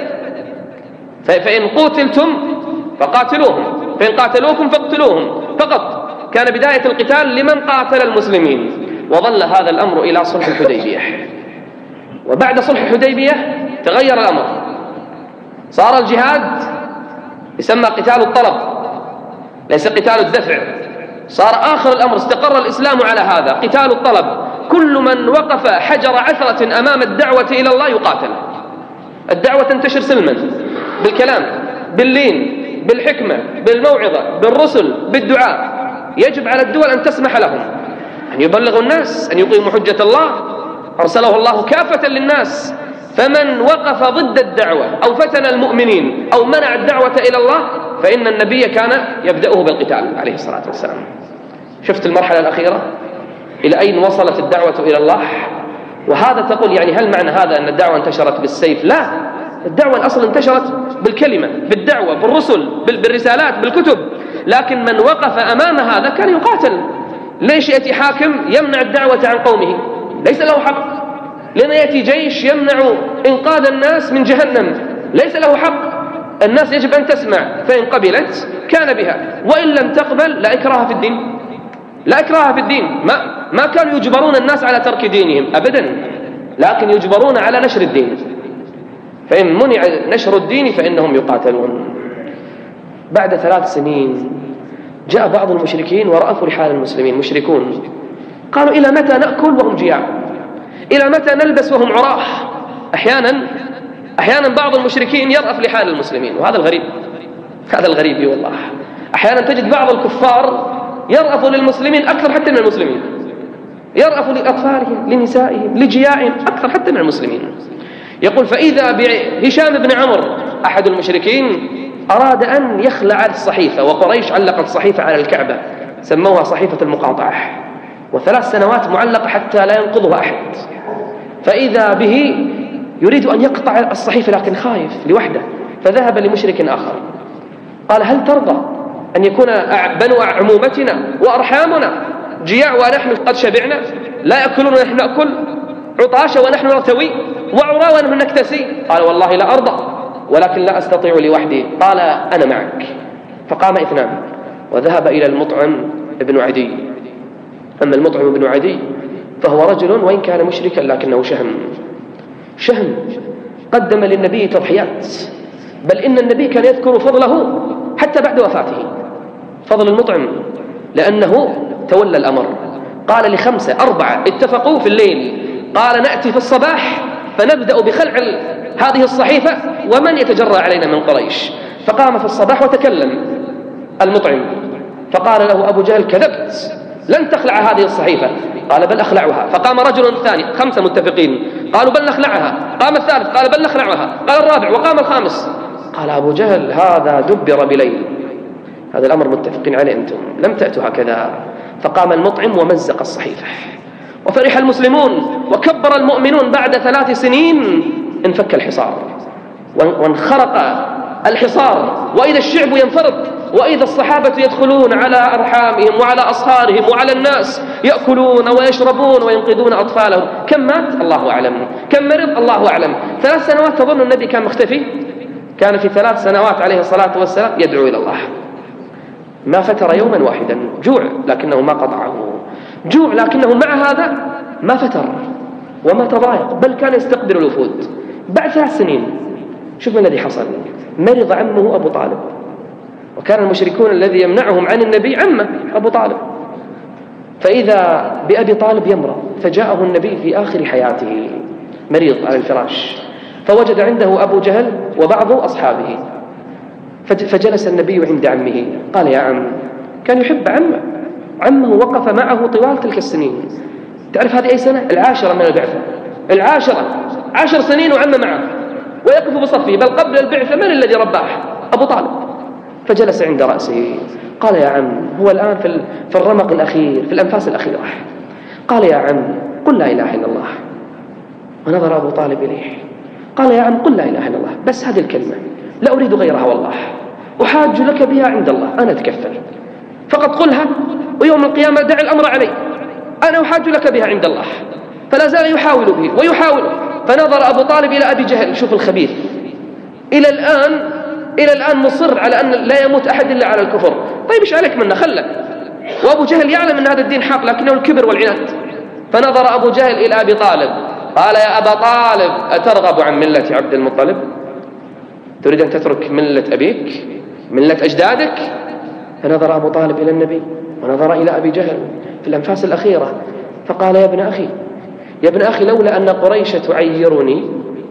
فإن قتلتم فقاتلوهم، فإن قاتلوكم فاقتلوهم فقط. كان بداية القتال لمن قاتل المسلمين. وظل هذا الأمر إلى صلح الحديبية. وبعد صلح الحديبية تغير الأمر، صار الجهاد يسمى قتال الطلب ليس قتال الدفع. صار آخر الأمر استقر الإسلام على هذا، قتال الطلب، كل من وقف حجر عثرة أمام الدعوة إلى الله يقاتل. الدعوة تنتشر سلما، بالكلام، باللين، بالحكمة، بالموعظة، بالرسل، بالدعاء. يجب على الدول أن تسمح لهم أن يبلغوا الناس، أن يقيموا حجة الله. أرسله الله كافة للناس، فمن وقف ضد الدعوة أو فتن المؤمنين أو منع الدعوة إلى الله فإن النبي كان يبدأه بالقتال عليه الصلاة والسلام. شفت المرحلة الأخيرة إلى أين وصلت الدعوة إلى الله؟ وهذا تقول يعني هل معنى هذا أن الدعوة انتشرت بالسيف؟ لا، الدعوة الأصل انتشرت بالكلمة، بالدعوة، بالرسل، بالرسالات، بالكتب. لكن من وقف أمام هذا كان يقاتل. ليش يأتي حاكم يمنع الدعوة عن قومه؟ ليس له حق. لأن يأتي جيش يمنع إنقاذ الناس من جهنم، ليس له حق. الناس يجب أن تسمع، فإن قبلت كان بها، وإن لم تقبل لا إكراه في الدين. لا إكراه في الدين. ما كانوا يجبرون الناس على ترك دينهم أبدا، لكن يجبرون على نشر الدين. فإن منع نشر الدين فإنهم يقاتلون. بعد 3 سنين جاء بعض المشركين ورأفوا لحال المسلمين، مشركون، قالوا إلى متى نأكل وهم جياع؟ إلى متى نلبس وهم عراة؟ أحيانا بعض المشركين يرأف لحال المسلمين، وهذا الغريب. هذا الغريب والله. أحيانا تجد بعض الكفار يرأف للمسلمين أكثر حتى من المسلمين، يرأف لأطفالهم، لنسائهم، لجياعهم أكثر حتى من المسلمين. يقول فإذا بهشام بن عمرو أحد المشركين أراد أن يخلع الصحيفة، وقريش علقت صحيفة على الكعبة سموها صحيفة المقاطعة، و3 سنوات معلقة حتى لا ينقضها أحد. فإذا به يريد أن يقطع الصحيفة لكن خايف لوحده، فذهب لمشرك آخر قال هل ترضى أن يكون بنو عمومتنا وأرحامنا جياع ونحن قد شبعنا، لا يأكلون ونحن نأكل، عطاشة ونحن نرتوي، وعراة ونحن نكتسي؟ قال والله لا أرضى، ولكن لا أستطيع لوحدي. قال أنا معك. فقام 2 وذهب إلى المطعم بن عدي. أما المطعم بن عدي فهو رجل وإن كان مشركا لكنه شهم قدم للنبي تضحيات، بل إن النبي كان يذكر فضله حتى بعد وفاته، فضل المطعم، لأنه تولى الأمر. قال ل5 4 اتفقوا في الليل، قال نأتي في الصباح فنبدأ بخلع هذه الصحيفة ومن يتجرى علينا من قريش. فقام في الصباح وتكلم المطعم، فقال له أبو جهل كذبت، لن تخلع هذه الصحيفة. قال بل أخلعها. فقام رجل ثاني، 5 متفقين، قالوا بل نخلعها. قام الثالث قال بل نخلعها. قال الرابع، وقام الخامس. قال أبو جهل هذا دبر بليل، هذا الأمر متفقين عليه، أنتم لم تأتوا هكذا. فقام المطعم ومزق الصحيفة، وفرح المسلمون وكبر المؤمنون. بعد 3 سنين انفك الحصار وانخرق الحصار، وإذا الشعب ينفرط، وإذا الصحابة يدخلون على أرحامهم وعلى أصهارهم وعلى الناس يأكلون ويشربون وينقذون أطفالهم. كم مات الله أعلم، كم مرض الله أعلم. 3 سنوات تظن النبي كان مختفي؟ كان في 3 سنوات عليه الصلاة والسلام يدعو إلى الله، ما فتر يوما واحدا. جوع لكنه ما قطعه، جوع لكنه مع هذا ما فتر وما تضايق، بل كان يستقبل الوفود. بعد 3 سنين شوف ما الذي حصل، مرض عمه أبو طالب، وكان المشركون الذي يمنعهم عن النبي عمه أبو طالب. فإذا بأبي طالب يمرض، فجاءه النبي في آخر حياته مريض على الفراش، فوجد عنده أبو جهل وبعض أصحابه، فجلس النبي عند عمه. قال يا عم، كان يحب عمه وقف معه طوال تلك السنين. تعرف هذه أي سنة؟ 10 من البعثة، 10 سنين وعمه معه ويقف بصفه، بل قبل البعثة من الذي رباه؟ أبو طالب. فجلس عند رأسه. قال يا عم، هو الآن في الرمق الأخير، في الأنفاس الأخيرة. قال يا عم قل لا إله إلا الله. ونظر أبو طالب إليه. قال يا عم قل لا إله إلا الله، بس هذه الكلمة، لا أريد غيرها والله، أحاج لك بها عند الله، أنا أتكفل، فقط قلها ويوم القيامة دع الأمر علي، أنا أحاج لك بها عند الله. فلا زال يحاول به ويحاول. فنظر أبو طالب إلى أبي جهل، شوف الخبيث، إلى الآن مصر على أن لا يموت أحد إلا على الكفر. طيب إيش عليك منه، خلك. وأبو جهل يعلم أن هذا الدين حق، لكنه الكبر والعناد. فنظر أبو جهل إلى أبي طالب، قال يا أبا طالب أترغب عن ملة عبد المطلب؟ تريد أن تترك ملة أبيك، ملة أجدادك؟ فنظر أبو طالب إلى النبي ونظر إلى أبي جهل في الأنفاس الأخيرة فقال: يا ابن أخي لولا أن قريش تعيرني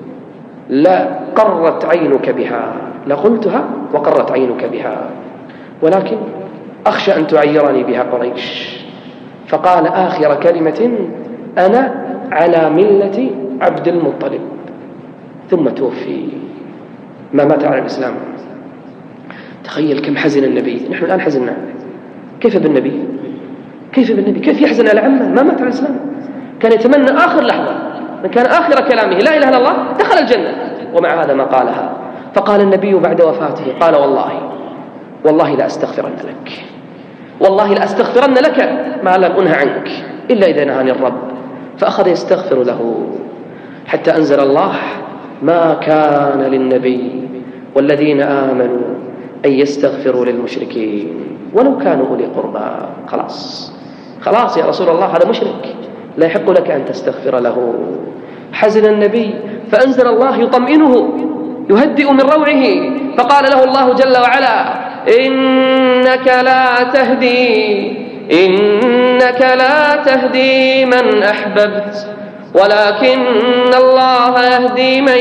لقرت عينك بها، لقلتها وقرت عينك بها، ولكن أخشى أن تعيرني بها قريش. فقال آخر كلمة: أنا على ملة عبد المطلب. ثم توفي، ما مات على الإسلام. تخيل كم حزن النبي. نحن الآن حزننا، كيف بالنبي؟ كيف يحزن على عمه ما مات على الإسلام؟ كان يتمنى آخر لحظة، من كان آخر كلامه لا إله إلا الله دخل الجنة، ومع هذا ما قالها. فقال النبي بعد وفاته: قال والله لا أستغفرن لك، والله لا أستغفرن لك ما لم أنه عنك إلا إذا نهاني الرب. فأخذ يستغفر له حتى أنزل الله: ما كان للنبي والذين آمنوا أن يستغفروا للمشركين ولو كانوا أولي قربى. خلاص يا رسول الله، هذا مشرك لا يحق لك أن تستغفر له. حزن النبي فأنزل الله يطمئنه يهدئ من روعه، فقال له الله جل وعلا: إنك لا تهدي من أحببت ولكن الله يهدي من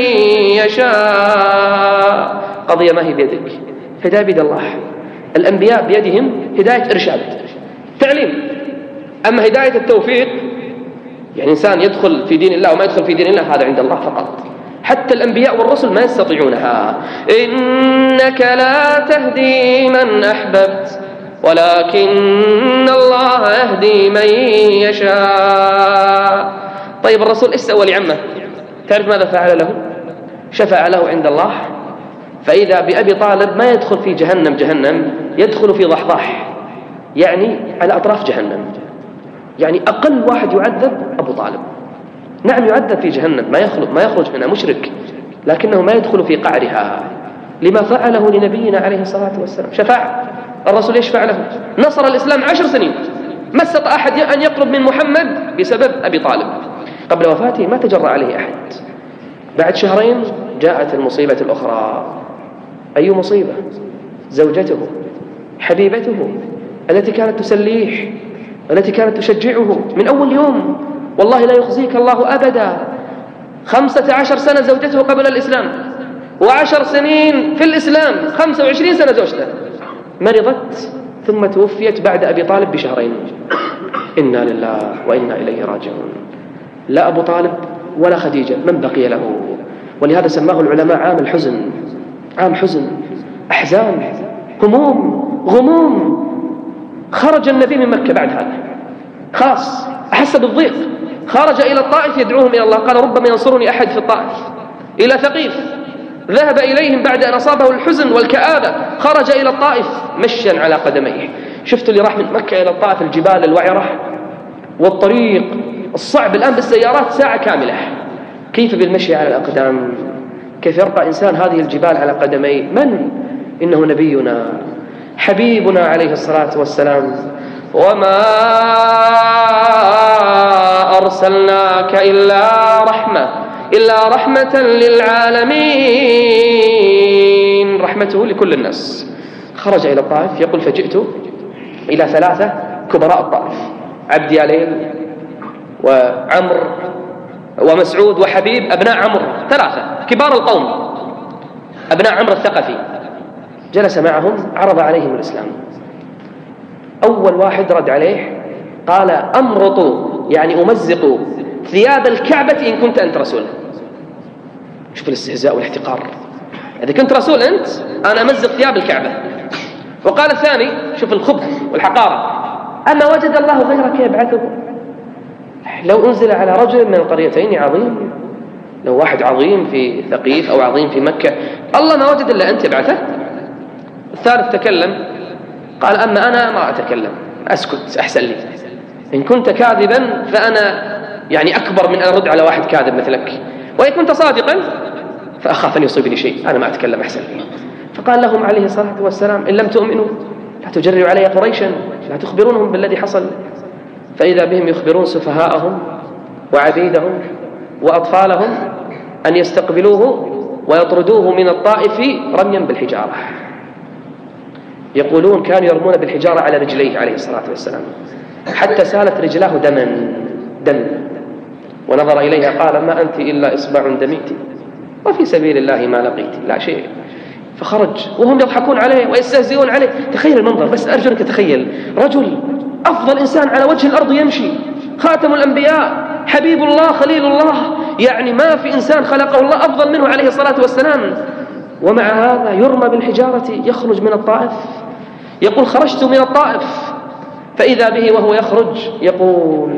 يشاء. قضية ما هي بيدك، هداية بيد الله. الأنبياء بيدهم هداية إرشاد تعليم، أما هداية التوفيق يعني إنسان يدخل في دين الله وما يدخل في دين الله هذا عند الله فقط. حتى الأنبياء والرسل ما يستطيعونها. إنك لا تهدي من أحببت ولكن الله يهدي من يشاء. طيب الرسول إيش سوى لعمه؟ تعرف ماذا فعل له؟ شفع له عند الله، فإذا بأبي طالب ما يدخل في جهنم، يدخل في ضحضاح، يعني على أطراف جهنم. يعني أقل واحد يعذب أبو طالب. نعم يعذب في جهنم، ما يخرج منها، مشرك، لكنه ما يدخل في قعرها لما فعله لنبينا عليه الصلاة والسلام. شفاعة الرسول يشفع له، نصر الإسلام 10 سنين، ما استطاع أحد أن يقرب من محمد بسبب أبي طالب. قبل وفاته ما تجرأ عليه أحد. بعد شهرين جاءت المصيبة الأخرى. أي مصيبة؟ زوجته حبيبته التي كانت تسليه، التي كانت تشجعه من أول يوم: والله لا يخزيك الله أبدا. 15 سنة زوجته قبل الإسلام، و10 سنين في الإسلام، 25 سنة زوجته. مرضت ثم توفيت بعد أبي طالب بشهرين. إنا لله وإنا إليه راجعون. لا أبو طالب ولا خديجة، من بقي له؟ ولهذا سماه العلماء عام الحزن، عام حزن، أحزان، هموم، غموم. خرج النبي من مكة بعد هذا، خلاص أحس بالضيق، خرج إلى الطائف يدعوهم إلى الله. قال: ربما ينصرني أحد في الطائف. إلى ثقيف ذهب إليهم بعد أن أصابه الحزن والكآبة، خرج إلى الطائف مشيا على قدميه. شفت اللي راح من مكة إلى الطائف الجبال الوعرة والطريق الصعب، الآن بالسيارات ساعة كاملة، كيف بالمشي على الأقدام؟ كيف يرقى إنسان هذه الجبال على قدميه؟ من؟ إنه نبينا حبيبنا عليه الصلاة والسلام. وما أرسلناك إلا رحمة للعالمين، رحمته لكل الناس. خرج إلى الطائف يقول: فجئت إلى 3 كبراء الطائف، عبد ياليل وعمر ومسعود وحبيب أبناء عمرو، 3 كبار القوم أبناء عمرو الثقفي. جلس معهم، عرض عليهم الإسلام. أول واحد رد عليه قال: أمرطوا، يعني أمزقوا ثياب الكعبة إن كنت أنت رسول. شوف الاستهزاء والاحتقار. إذا كنت رسول أنت، أنا أمزق ثياب الكعبة. وقال الثاني: شوف الخبث والحقارة: أما وجد الله غيرك يبعثه؟ لو أنزل على رجل من القريتين عظيم، لو واحد عظيم في ثقيف أو عظيم في مكة، الله ما وجد إلا أنت يبعثه. الثالث تكلم قال: أما أنا ما أتكلم، أسكت أحسن لي. إن كنت كاذبا فأنا يعني أكبر من أن أرد على واحد كاذب مثلك، وإن كنت صادقا فأخاف أن يصيبني شيء، أنا ما أتكلم أحسن لي. فقال لهم عليه الصلاة والسلام: إن لم تؤمنوا لا تجروا علي قريشا، لا تخبرونهم بالذي حصل. فإذا بهم يخبرون سفهاءهم وعبيدهم وأطفالهم أن يستقبلوه ويطردوه من الطائف رميا بالحجارة. يقولون كانوا يرمون بالحجارة على رجليه عليه الصلاة والسلام حتى سالت رجلاه دم، ونظر إليها قال: ما أنت إلا إصبع دميت، وفي سبيل الله ما لقيت، لا شيء. فخرج وهم يضحكون عليه ويستهزئون عليه. تخيل المنظر، بس أرجوك تخيل رجل أفضل إنسان على وجه الأرض يمشي، خاتم الأنبياء، حبيب الله، خليل الله، يعني ما في إنسان خلقه الله أفضل منه عليه الصلاة والسلام، ومع هذا يرمى بالحجارة يخرج من الطائف. يقول: خرجت من الطائف فإذا به وهو يخرج يقول: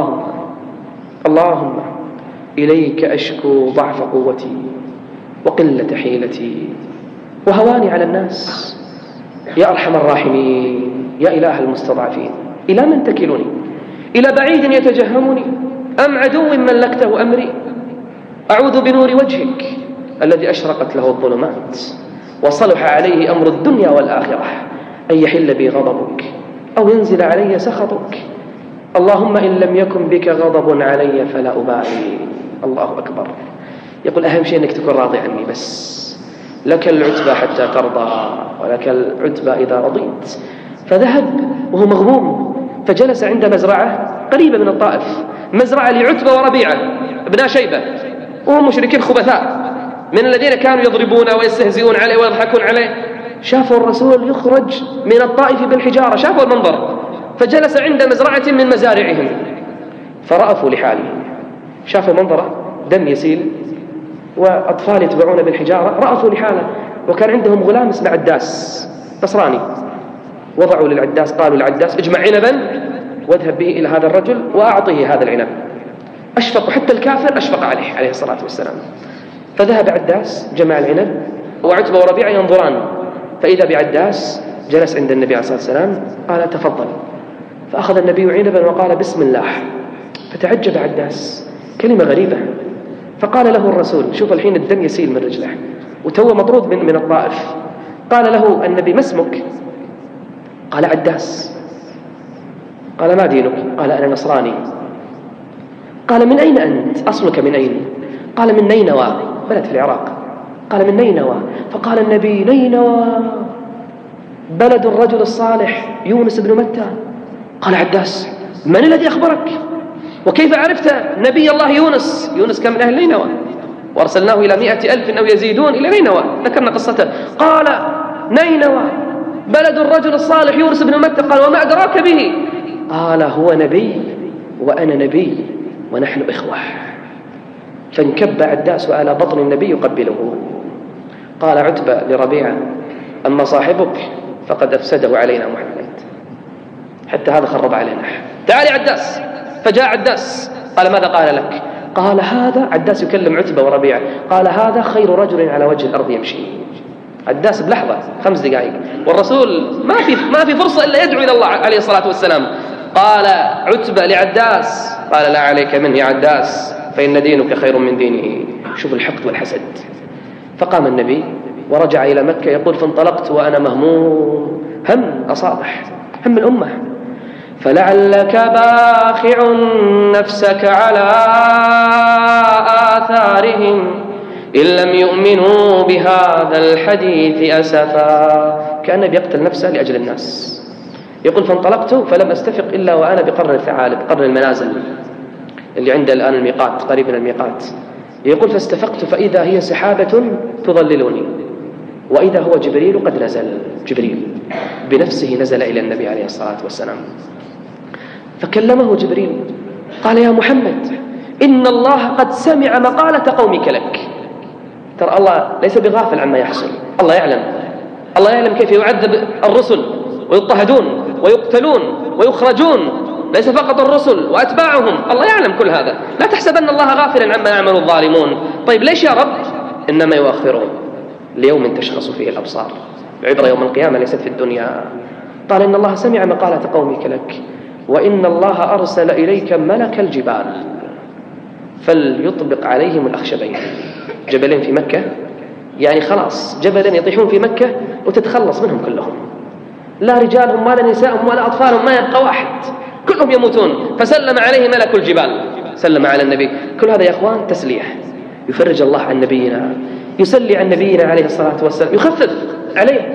اللهم إليك أشكو ضعف قوتي وقلة حيلتي وهواني على الناس، يا أرحم الراحمين، يا إله المستضعفين، إلى من تكلني؟ إلى بعيد يتجهمني أم عدو ملكته أمري؟ أعوذ بنور وجهك الذي أشرقت له الظلمات وصلح عليه أمر الدنيا والآخرة أن يحل بي غضبك أو ينزل علي سخطك. اللهم إن لم يكن بك غضب علي فلا أبالي. الله أكبر. يقول: أهم شيء أنك تكون راضي عني، بس لك العتبى حتى ترضى ولك العتبى إذا رضيت. فذهب وهو مغموم، فجلس عند مزرعة قريبة من الطائف، مزرعة لعتبة وربيعة ابن شيبة، وهم مشركين خبثاء من الذين كانوا يضربون ويستهزئون عليه ويضحكون عليه. شافوا الرسول يخرج من الطائف بالحجارة، شافوا المنظر، فجلس عند مزرعة من مزارعهم فرأفوا لحاله، شافوا منظره، دم يسيل وأطفال يتبعون بالحجارة، رأفوا لحاله. وكان عندهم غلام اسمه عداس نصراني، وضعوا للعداس، قالوا للعداس: اجمع عنبا واذهب به إلى هذا الرجل وأعطيه هذا العنب. أشفق، حتى الكافر أشفق عليه الصلاة والسلام. فذهب عداس جمع العنب، وعتبة وربيعة ينظران، فإذا بعداس جلس عند النبي عليه الصلاة والسلام، قال: تفضل. فأخذ النبي عنبا وقال: بسم الله. فتعجب عداس، كلمة غريبة. فقال له الرسول: شوف الحين الدم يسيل من رجله وتوه مطرود من الطائف. قال له النبي: ما اسمك؟ قال: عداس. قال: ما دينك؟ قال: أنا نصراني. قال: من أين أنت؟ أصلك من أين؟ قال: من نينوى، بلد في العراق. قال: من نينوى. فقال النبي: نينوى بلد الرجل الصالح يونس بن متى. قال عداس: من الذي أخبرك؟ وكيف عرفت نبي الله يونس كان من أهل نينوى، وأرسلناه إلى 100,000 أو يزيدون إلى نينوى، ذكرنا قصته. قال: نينوى بلد الرجل الصالح يونس بن متى. قال: وما أدراك به؟ قال: هو نبي وأنا نبي ونحن إخوة. فانكب عداس على بطن النبي يقبله. قال عتبة لربيعة: أما صاحبك فقد أفسده علينا محمد، حتى هذا خرب علينا. تعال عداس. فجاء عداس، قال: ماذا قال لك؟ قال: هذا، عداس يكلم عتبة وربيعة، قال: هذا خير رجل على وجه الأرض يمشي. عداس بلحظة 5 دقائق، والرسول ما في فرصة إلا يدعو إلى الله عليه الصلاة والسلام. قال عتبة لعداس: قال: لا عليك منه يا عداس، فإن دينك خير من دينه. شوف الحقد والحسد. فقام النبي ورجع إلى مكة يقول: فانطلقت وأنا مهموم، هم أصابح، هم الأمة. فلعلك باخع نفسك على آثارهم إن لم يؤمنوا بهذا الحديث أسفا. كان بيقتل نفسه لأجل الناس. يقول: فانطلقت فلم أستفق إلا وأنا بقرن الثعالب، قرن المنازل اللي عند الآن الميقات، قريب من الميقات. يقول: فاستفقت فإذا هي سحابة تظللني، وإذا هو جبريل قد نزل. جبريل بنفسه نزل إلى النبي عليه الصلاة والسلام، فكلمه جبريل قال: يا محمد، إن الله قد سمع مقالة قومك لك. ترى الله ليس بغافل عما يحصل، الله يعلم كيف يعذب الرسل ويضطهدون ويقتلون ويخرجون، ليس فقط الرسل وأتباعهم، الله يعلم كل هذا. لا تحسبن الله غافلا عما يعمل الظالمون. طيب ليش يا رب؟ إنما يؤخرهم ليوم تشخص فيه الأبصار. العبرة يوم القيامة ليست في الدنيا. قال: إن الله سمع مقالة قومك لك، وإن الله أرسل إليك ملك الجبال فليطبق عليهم الأخشبين. جبلين في مكة، يعني خلاص جبلين يطيحون في مكة وتتخلص منهم كلهم، لا رجالهم ولا نسائهم ولا أطفالهم، ما يبقى واحد، كلهم يموتون. فسلم عليه ملك الجبال، سلم على النبي. كل هذا يا أخوان تسليح، يفرج الله عن نبينا، يسلي عن نبينا عليه الصلاة والسلام، يخفف عليه.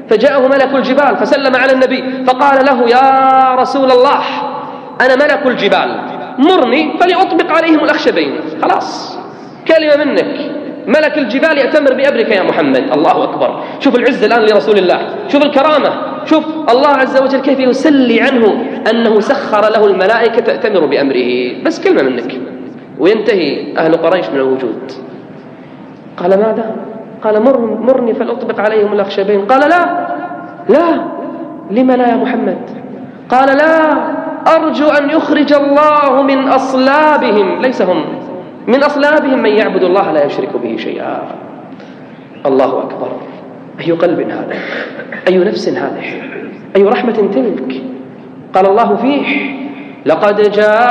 فجاءه ملك الجبال فسلم على النبي فقال له: يا رسول الله، أنا ملك الجبال، مرني فلأطبق عليهم الأخشبين. خلاص، كلمة منك، ملك الجبال يأتمر بأمرك يا محمد. الله أكبر. شوف العزة الآن لرسول الله، شوف الكرامة، شوف الله عز وجل كيف يسلي عنه أنه سخر له الملائكة تأتمر بأمره. بس كلمة منك وينتهي أهل قريش من الوجود. قال: ماذا؟ قال: مرني فلأطبق عليهم الأخشبين. قال: لا، لما لا يا محمد؟ قال: لا، أرجو أن يخرج الله من أصلابهم، ليس هم، من أصلابهم من يعبد الله لا يشرك به شيئا. الله أكبر. أي قلب هذا، أي نفس هذه، أي رحمة تلك. قال الله فيه: لقد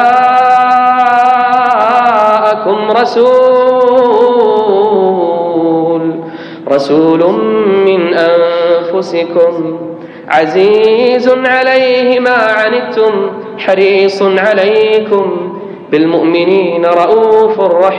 جاءكم رسول من أنفسكم عزيز عليه ما عنتم حريص عليكم بالمؤمنين رؤوف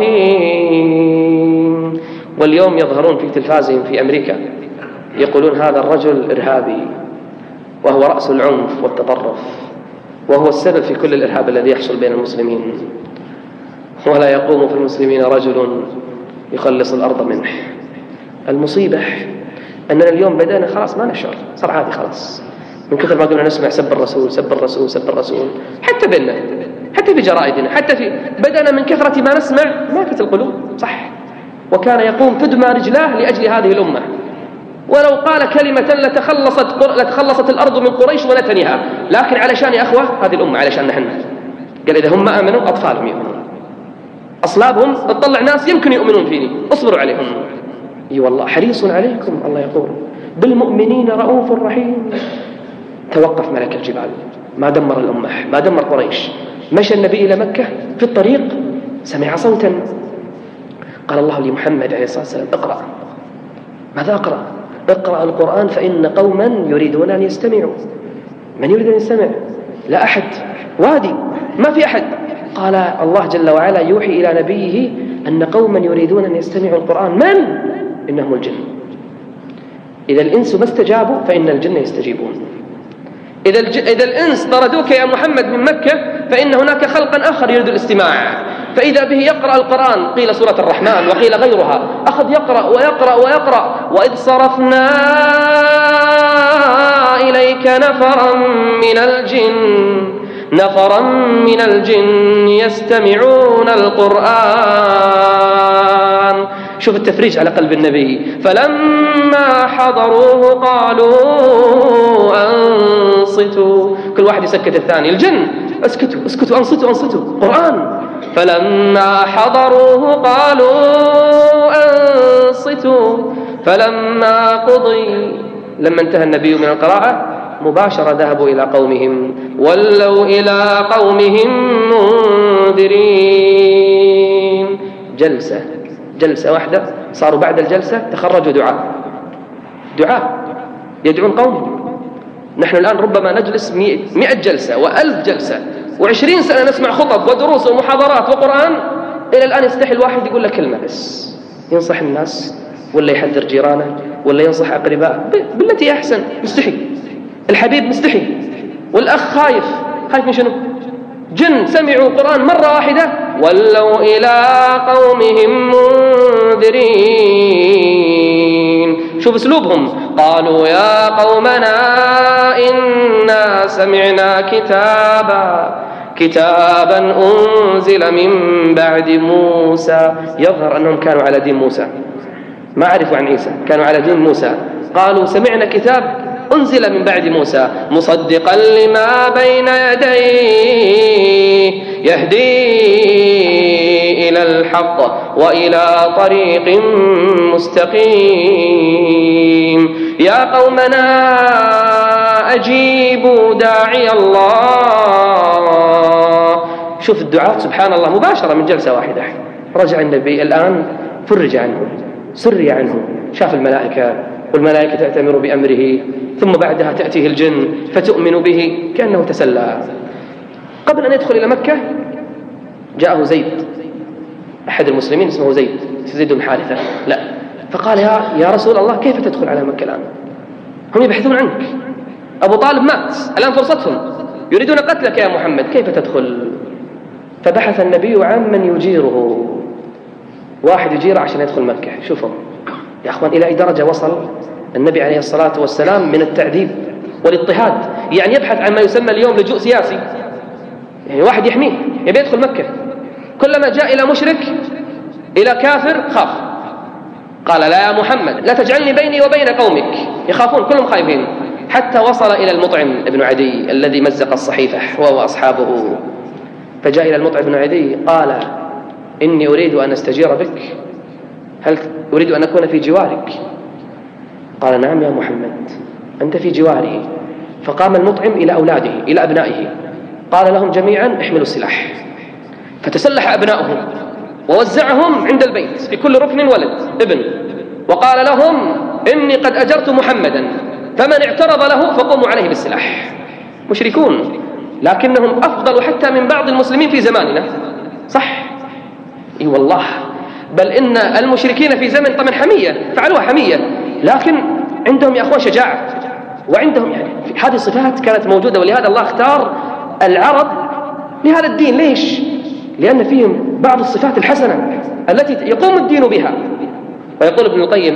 رحيم. واليوم يظهرون في تلفازهم في أمريكا يقولون هذا الرجل إرهابي، وهو رأس العنف والتطرف، وهو السبب في كل الإرهاب الذي يحصل بين المسلمين، ولا يقوم في المسلمين رجل يخلص الأرض منه. المصيبة أننا اليوم بدأنا خلاص ما نشعر، صار عادي خلاص، من كثر ما قلنا نسمع سب الرسول سب الرسول سب الرسول، حتى بيننا، حتى في جرائدنا، حتى في بدأنا من كثرة ما نسمع ماتت القلوب. صح، وكان يقوم تدمى رجلاه لأجل هذه الأمة، ولو قال كلمة لتخلصت الأرض من قريش ونتنها، لكن علشان يا أخوة هذه الأمة، علشان نحن. قال: إذا هم آمنوا أطفالهم يؤمنون، أصلابهم تطلع ناس يمكن يؤمنون فيني، اصبروا عليهم. اي والله حريص عليكم، الله يقول بالمؤمنين رؤوف رحيم. توقف ملك الجبال، ما دمر الأمة، ما دمر قريش. مشى النبي إلى مكة، في الطريق سمع صوتا، قال الله لمحمد عليه الصلاة والسلام: اقرأ. ماذا أقرأ؟ اقرأ القرآن فإن قوما يريدون أن يستمعوا. من يريد أن يستمع؟ لا أحد، وادي ما في أحد. قال الله جل وعلا يوحي إلى نبيه أن قوما يريدون أن يستمعوا القرآن. من؟ إنهم الجن. إذا الإنس ما استجابوا فإن الجن يستجيبون. إذا الإنس طردوك يا محمد من مكة فإن هناك خلقا آخر يريد الاستماع، فإذا به يقرأ القرآن، قيل سورة الرحمن وقيل غيرها، أخذ يقرأ ويقرأ ويقرأ. وإذ صرفنا إليك نفرا من الجن يستمعون القرآن. شوف التفريج على قلب النبي. فلما حضروه قالوا أنصتوا، كل واحد يسكت الثاني. الجن اسكتوا اسكتوا أنصتوا قرآن. فلما حضروه قالوا أنصتوا فلما قضي، لما انتهى النبي من القراءة مباشرة ذهبوا إلى قومهم، ولوا إلى قومهم منذرين. جلسة واحدة، صاروا بعد الجلسة تخرجوا دعاء يدعون قومهم. نحن الآن ربما نجلس 100 جلسة و1000 جلسة و20 سنة نسمع خطب ودروس ومحاضرات وقرآن، إلى الآن يستحي الواحد يقول له كلمة بس، ينصح الناس ولا يحذر جيرانه ولا ينصح أقرباء بالتي أحسن. مستحي الحبيب، مستحي، والأخ خايف من شنو؟ جن سمعوا القرآن مرة واحدة ولوا إلى قومهم منذرين. شوف أسلوبهم، قالوا يا قومنا إنا سمعنا كتابا أنزل من بعد موسى. يظهر أنهم كانوا على دين موسى، ما عرفوا عن عيسى، كانوا على دين موسى. قالوا سمعنا كتاب أنزل من بعد موسى مصدقا لما بين يديه يهدي إلى الحق وإلى طريق مستقيم. يا قومنا أجيبوا داعي الله. شوف الدعاء سبحان الله مباشرة من جلسة واحدة. رجع النبي الآن فرج عنه، سري عنه، شاف الملائكة والملائكة تأتمر بأمره، ثم بعدها تأتيه الجن فتؤمن به كأنه تسلى. قبل أن يدخل إلى مكة جاءه زيد، أحد المسلمين اسمه زيد بن حارثة، لا، فقال يا رسول الله كيف تدخل على مكة الآن؟ هم يبحثون عنك، أبو طالب مات، الآن فرصتهم، يريدون قتلك يا محمد، كيف تدخل؟ فبحث النبي عن من يجيره، واحد يجيره عشان يدخل مكة. شوفوا يا أخوان إلى أي درجة وصل النبي عليه الصلاة والسلام من التعذيب والاضطهاد. يعني يبحث عن ما يسمى اليوم لجوء سياسي، يعني واحد يحميه يبي يدخل مكة، كلما جاء إلى مشرك إلى كافر خاف، قال لا يا محمد لا تجعلني بيني وبين قومك، يخافون كلهم خايفين، حتى وصل إلى المطعم ابن عدي الذي مزق الصحيفة هو وأصحابه. فجاء إلى المطعم ابن عدي قال إني أريد أن أستجير بك، هل أريد أن أكون في جوارك؟ قال نعم يا محمد أنت في جواري. فقام المطعم إلى أولاده إلى أبنائه، قال لهم جميعا احملوا السلاح، فتسلح أبنائهم ووزعهم عند البيت في كل ركن ولد ابن، وقال لهم إني قد أجرت محمدا فمن اعترض له فقوموا عليه بالسلاح. مشركون لكنهم أفضل حتى من بعض المسلمين في زماننا، صح؟ إي والله، بل إن المشركين في زمن طبعا حمية، فعلوها حمية، لكن عندهم يا أخوان شجاعة، وعندهم يعني هذه الصفات كانت موجودة. ولهذا الله اختار العرب لهذا الدين. ليش؟ لأن فيهم بعض الصفات الحسنة التي يقوم الدين بها. ويقول ابن القيم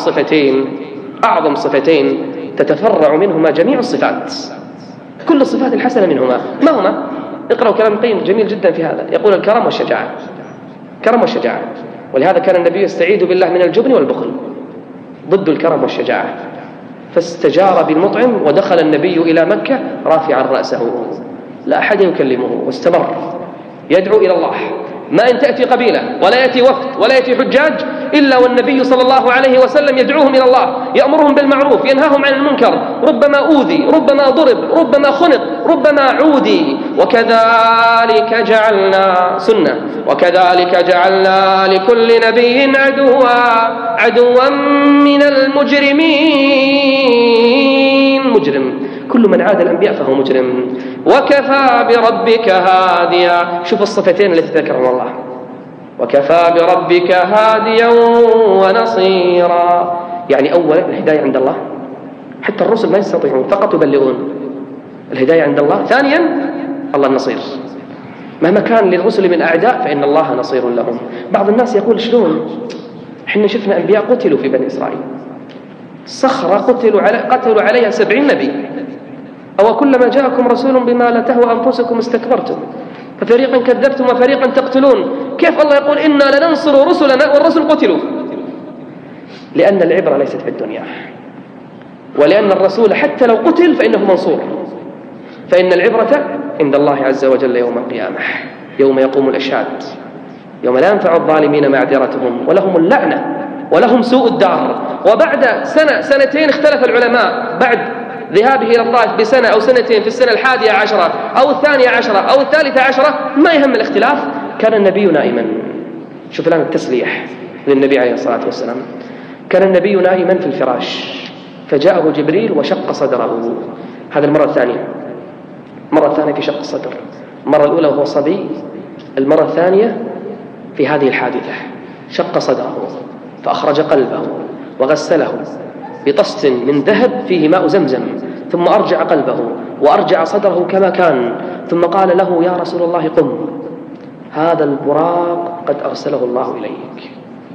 أعظم صفتين تتفرع منهما جميع الصفات، كل الصفات الحسنة منهما. ما هما؟ اقرأوا كلام القيم جميل جدا في هذا، يقول الكرم والشجاعة، كرم والشجاعة. ولهذا كان النبي يستعيذ بالله من الجبن والبخل، ضد الكرم والشجاعة. فاستجار بالمطعم ودخل النبي إلى مكة رافعا رأسه، لا أحد يكلمه، واستمر يدعو إلى الله. ما إن تأتي قبيلة ولا يأتي وفد ولا يأتي حجاج إلا والنبي صلى الله عليه وسلم يدعوهم إلى الله، يأمرهم بالمعروف، ينهاهم عن المنكر، ربما أوذي، ربما ضرب، ربما خنق، ربما عودي. وكذلك جعلنا سنة، وكذلك جعلنا لكل نبي عدوا من المجرمين. مجرم، كل من عاد الأنبياء فهو مجرم. وكفى بربك هاديا. شوف الصفتين التي ذكرهم الله، وكفى بربك هاديا ونصيرا. يعني أولا الهداية عند الله، حتى الرسل ما يستطيعون، فقط يبلغون. الهداية عند الله. ثانيا الله النصير، مهما كان للرسل من أعداء فإن الله نصير لهم. بعض الناس يقول شلون حنا شفنا أنبياء قتلوا في بني إسرائيل، صخرة قتلوا عليها 70 نبي، أو كلما جاءكم رسول بما لا تهوى أنفسكم استكبرتم ففريقا كذبتم وفريقا تقتلون. كيف الله يقول إنا لننصر رسلنا والرسل قتلوا؟ لأن العبرة ليست في الدنيا، ولأن الرسول حتى لو قتل فإنه منصور. فإن العبرة عند الله عز وجل يوم القيامة، يوم يقوم الأشهاد، يوم لا ينفع الظالمين معذرتهم ولهم اللعنة ولهم سوء الدار. وبعد سنة سنتين اختلف العلماء بعد ذهابه إلى الطائف بسنة أو سنتين، في السنة 11 أو 12 أو 13، ما يهم الاختلاف، كان النبي نائما. شوف الآن التسليح للنبي عليه الصلاة والسلام. كان النبي نائما في الفراش فجاءه جبريل وشق صدره. هذا المرة الثانية، مرة ثانية في شق الصدر. المرة الأولى وهو صبي، المرة الثانية في هذه الحادثة شق صدره فأخرج قلبه وغسله بطست من ذهب فيه ماء زمزم، ثم أرجع قلبه وأرجع صدره كما كان، ثم قال له يا رسول الله قم، هذا البراق قد أرسله الله إليك.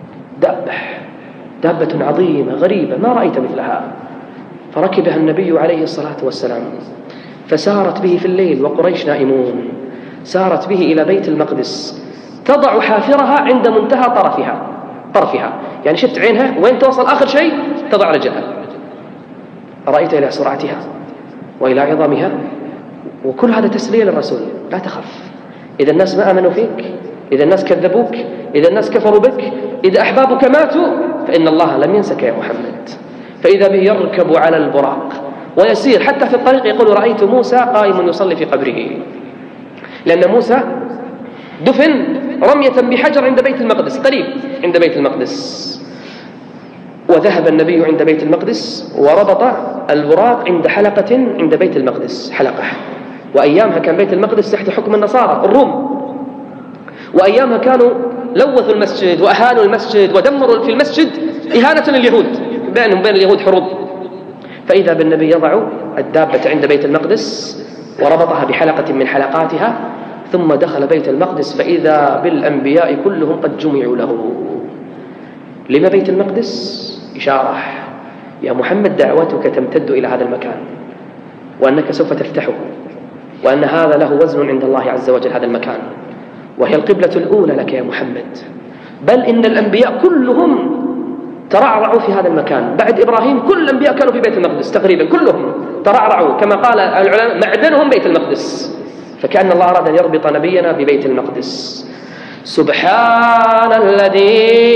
دابة عظيمة غريبة ما رأيت مثلها. فركبها النبي عليه الصلاة والسلام فسارت به في الليل وقريش نائمون، سارت به إلى بيت المقدس، تضع حافرها عند منتهى طرفها، يعني شفت عينها وين توصل آخر شيء تضع رجلها. رأيت إلى سرعتها وإلى عظمها، وكل هذا تسلية للرسول. لا تخف، إذا الناس ما آمنوا فيك، إذا الناس كذبوك، إذا الناس كفروا بك، إذا أحبابك ماتوا، فإن الله لم ينسك يا محمد. فإذا به يركب على البراق ويسير حتى في الطريق. يقول رأيت موسى قائم يصلي في قبره، لأن موسى دفن رمية بحجر عند بيت المقدس، قريب عند بيت المقدس. وذهب النبي عند بيت المقدس وربط البراق عند حلقة عند بيت المقدس، حلقة. وأيامها كان بيت المقدس تحت حكم النصارى الروم، وأيامها كانوا لوثوا المسجد وأهانوا المسجد ودمروا في المسجد إهانة لليهود، بينهم بين اليهود حروب. فإذا بالنبي يضع الدابة عند بيت المقدس وربطها بحلقة من حلقاتها، ثم دخل بيت المقدس فإذا بالأنبياء كلهم قد جمعوا له. لما بيت المقدس؟ إشارة يا محمد دعوتك تمتد إلى هذا المكان، وأنك سوف تفتحه، وأن هذا له وزن عند الله عز وجل هذا المكان، وهي القبلة الأولى لك يا محمد. بل إن الأنبياء كلهم ترعرعوا في هذا المكان. بعد إبراهيم كل الأنبياء كانوا في بيت المقدس تقريبا، كلهم ترعرعوا كما قال العلماء معدنهم بيت المقدس. فكأن الله أراد أن يربط نبينا ببيت المقدس. سبحان الذي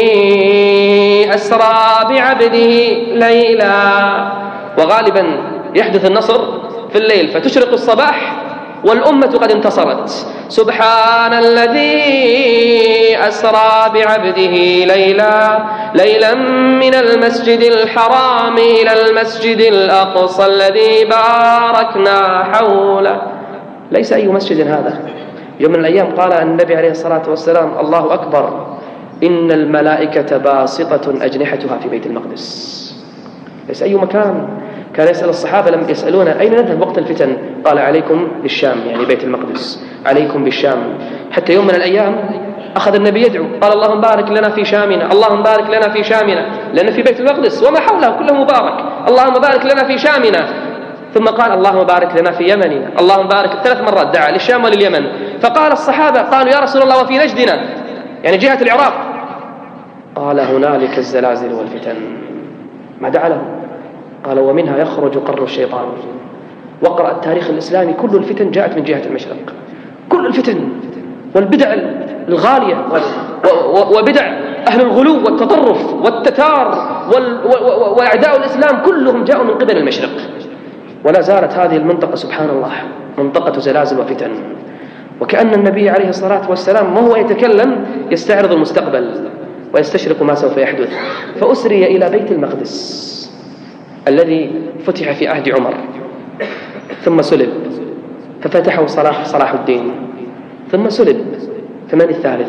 أسرى بعبده ليلا. وغالبا يحدث النصر في الليل فتشرق الصباح والأمة قد انتصرت. سبحان الذي أسرى بعبده ليلا من المسجد الحرام إلى المسجد الأقصى الذي باركنا حوله. ليس أي مسجد هذا. يوم من الأيام قال النبي عليه الصلاة والسلام: الله أكبر، إن الملائكة باسطة أجنحتها في بيت المقدس. ليس أي مكان. كان يسأل الصحابة لم يسألون أين نذهب وقت الفتن، قال: عليكم بالشام، يعني بيت المقدس، عليكم بالشام. حتى يوم من الأيام أخذ النبي يدعو، قال: اللهم بارك لنا في شامنا، اللهم بارك لنا في شامنا، لأن في بيت المقدس وما حوله كله مبارك، اللهم بارك لنا في شامنا. ثم قال: اللهم بارك لنا في يمننا، اللهم بارك. 3 مرات دعا للشام ولليمن. فقال الصحابة قالوا: يا رسول الله وفي نجدنا، يعني جهة العراق. قال: هنالك الزلازل والفتن. ما دعا له. قال: ومنها يخرج قرن الشيطان. واقرأ التاريخ الإسلامي كل الفتن جاءت من جهة المشرق، كل الفتن والبدع الغالية وبدع أهل الغلو والتطرف والتتار وأعداء الإسلام كلهم جاءوا من قبل المشرق. ولا زالت هذه المنطقة سبحان الله منطقة زلازل وفتن. وكأن النبي عليه الصلاة والسلام وهو يتكلم يستعرض المستقبل ويستشرق ما سوف يحدث. فأسري إلى بيت المقدس الذي فتح في عهد عمر، ثم سلب ففتحه صلاح الدين، ثم سلب. فمن الثالث؟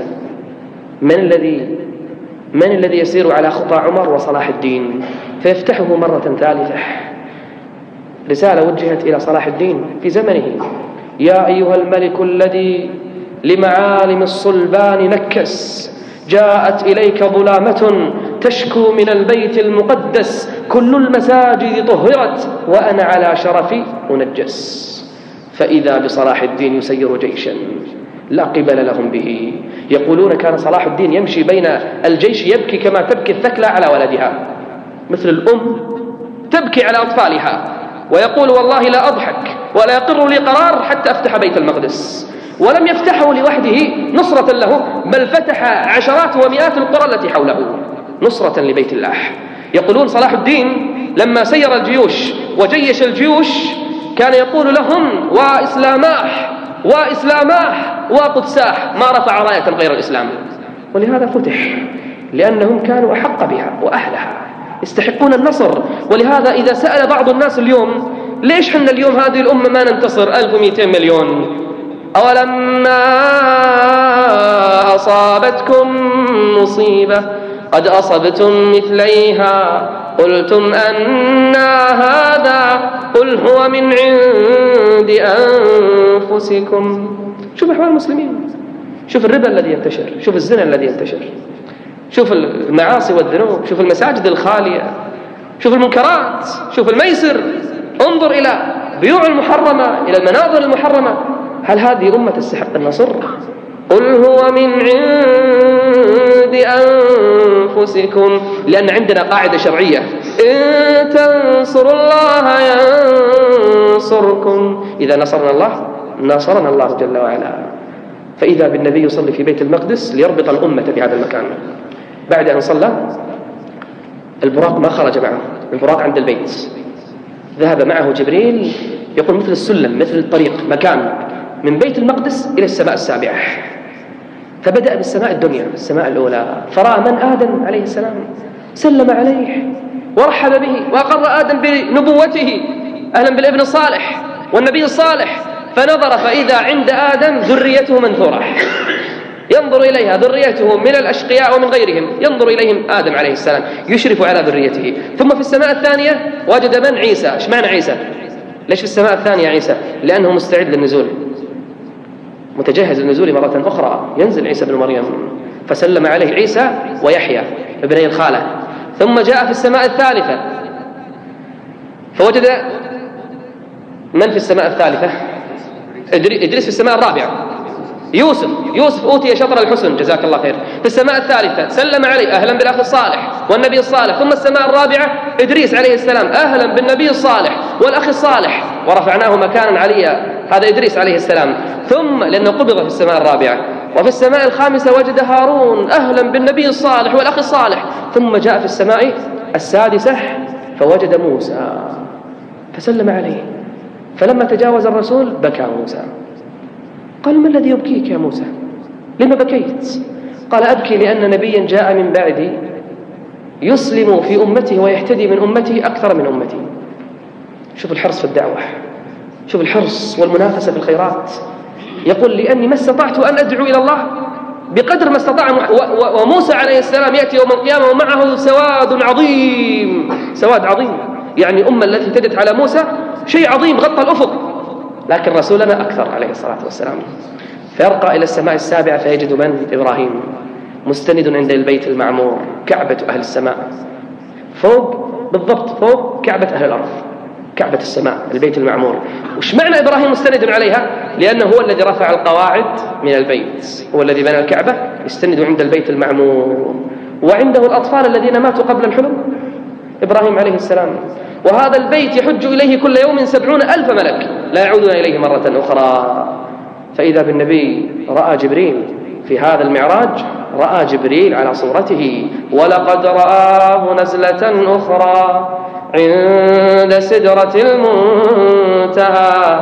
من الذي يسير على خطى عمر وصلاح الدين فيفتحه مرة ثالثة؟ رسالة وجهت إلى صلاح الدين في زمنه: يا أيها الملك الذي لمعالم الصلبان نكس، جاءت إليك ظلامة تشكو من البيت المقدس، كل المساجد طهرت وأنا على شرفي أنجس. فإذا بصلاح الدين يسير جيشا لا قبل لهم به. يقولون كان صلاح الدين يمشي بين الجيش يبكي كما تبكي الثكلى على ولدها، مثل الأم تبكي على أطفالها، ويقول: والله لا أضحك ولا يقر لي قرار حتى أفتح بيت المقدس. ولم يفتحه لوحده نصرة له، بل فتح عشرات ومئات القرى التي حوله نصرة لبيت الله. يقولون صلاح الدين لما سير الجيوش وجيش الجيوش كان يقول لهم: وإسلاماح وإسلاماح وقدساح، ما رفع راية غير الإسلام. ولهذا فتح، لأنهم كانوا أحق بها وأهلها، يستحقون النصر. ولهذا إذا سأل بعض الناس اليوم: ليش حنا اليوم هذه الأمة ما ننتصر 1200 مليون؟ أولما أصابتكم مصيبة قد أصبتم مثليها قلتم أنى هذا قل هو من عند أنفسكم. شوف أحوال المسلمين، شوف الربا الذي ينتشر، شوف الزنا الذي ينتشر، شوف المعاصي والذنوب، شوف المساجد الخالية، شوف المنكرات، شوف الميسر، انظر إلى بيوع المحرمة، إلى المناظر المحرمة. هل هذه أمة تستحق النصر؟ قل هو من عند أنفسكم. لأن عندنا قاعدة شرعية: إن تنصروا الله ينصركم. إذا نصرنا الله نصرنا الله جل وعلا. فإذا بالنبي يصلي في بيت المقدس ليربط الأمة بهذا المكان. بعد أن صلى البراق ما خرج معه، البراق عند البيت، ذهب معه جبريل يقول مثل السلم، مثل الطريق، مكان من بيت المقدس إلى السماء السابعة. فبدأ بالسماء الدنيا، السماء الأولى، فرأى من آدم عليه السلام، سلم عليه ورحب به وأقر آدم بنبوته، أهلا بالابن الصالح والنبي الصالح. فنظر فإذا عند آدم ذريته منثورة، ينظر إليها ذريته من الأشقياء ومن غيرهم، ينظر إليهم آدم عليه السلام يشرف على ذريته. ثم في السماء الثانية وجد من؟ عيسى. إيش معنى عيسى؟ ليش في السماء الثانية عيسى؟ لأنه مستعد للنزول، متجهز للنزول مرة أخرى، ينزل عيسى بن مريم، فسلم عليه عيسى ويحيى ابني الخالة. ثم جاء في السماء الثالثة فوجد من في السماء الثالثة؟ إدريس. في السماء الرابعة يوسف أوتي شطر الحسن، جزاك الله خير. في السماء الثالثة سلم عليه أهلا بالأخ الصالح والنبي الصالح. ثم السماء الرابعة إدريس عليه السلام أهلا بالنبي الصالح والأخ الصالح، ورفعناه مكانا عليا، هذا إدريس عليه السلام. ثم لأنه قبض في السماء الرابعة. وفي السماء الخامسة وجد هارون أهلا بالنبي الصالح والأخ الصالح. ثم جاء في السماء السادسة فوجد موسى فسلم عليه. فلما تجاوز الرسول بكى موسى. قال ما الذي يبكيك يا موسى؟ لما بكيت؟ قال أبكي لأن نبيا جاء من بعدي يسلم في أمته ويهتدي من أمته أكثر من أمتي. شوف الحرص في الدعوة، شوف الحرص والمنافسة في الخيرات. يقول لأني ما استطعت أن أدعو إلى الله بقدر ما استطاع. وموسى عليه السلام يأتي يوم القيامة ومعه سواد عظيم، سواد عظيم، يعني الأمة التي اهتدت على موسى شيء عظيم غطى الأفق، لكن رسولنا أكثر عليه الصلاة والسلام. فيرقى إلى السماء السابعة فيجد من؟ إبراهيم مستند عند البيت المعمور، كعبة أهل السماء، فوق بالضبط فوق كعبة أهل الأرض، كعبة السماء البيت المعمور. وش معنى إبراهيم مستند عليها؟ لأنه هو الذي رفع القواعد من البيت، هو الذي بنى الكعبة، يستند عند البيت المعمور. وعنده الأطفال الذين ماتوا قبل الحلم، إبراهيم عليه السلام. وهذا البيت يحج إليه كل يوم 70,000 ملك لا يعودون إليه مرة أخرى. فإذا بالنبي رأى جبريل في هذا المعراج، رأى جبريل على صورته. ولقد رآه نزلة أخرى عند سدرة المنتهى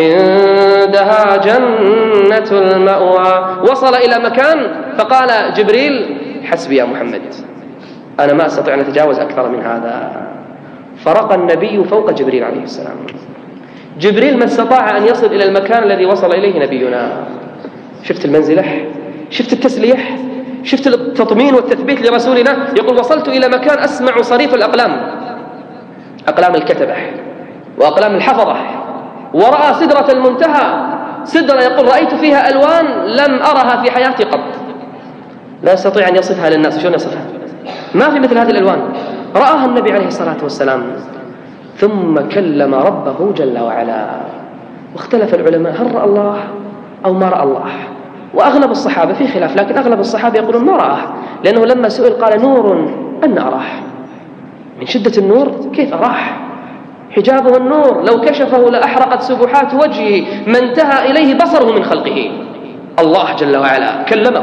عندها جنة المأوى. وصل إلى مكان فقال جبريل حسبي يا محمد، أنا ما أستطيع أن أتجاوز أكثر من هذا. فرق النبي فوق جبريل عليه السلام. جبريل ما استطاع أن يصل إلى المكان الذي وصل إليه نبينا. شفت المنزلة، شفت التسليح، شفت التطمين والتثبيت لرسولنا. يقول وصلت إلى مكان أسمع صريف الأقلام، أقلام الكتبة وأقلام الحفظة، ورأى سدرة المنتهى، سدرة يقول رأيت فيها ألوان لم أرها في حياتي قط. لا يستطيع أن يصفها للناس. شلون يصفها؟ ما في مثل هذه الألوان. رآها النبي عليه الصلاة والسلام. ثم كلم ربه جل وعلا. واختلف العلماء هل رأى الله أو ما رأى الله، وأغلب الصحابة في خلاف، لكن أغلب الصحابة يقولون ما رآه، لأنه لما سئل قال نور أن أراه، من شدة النور كيف أراه؟ حجابه النور، لو كشفه لأحرقت سبحات وجهه ما انتهى إليه بصره من خلقه. الله جل وعلا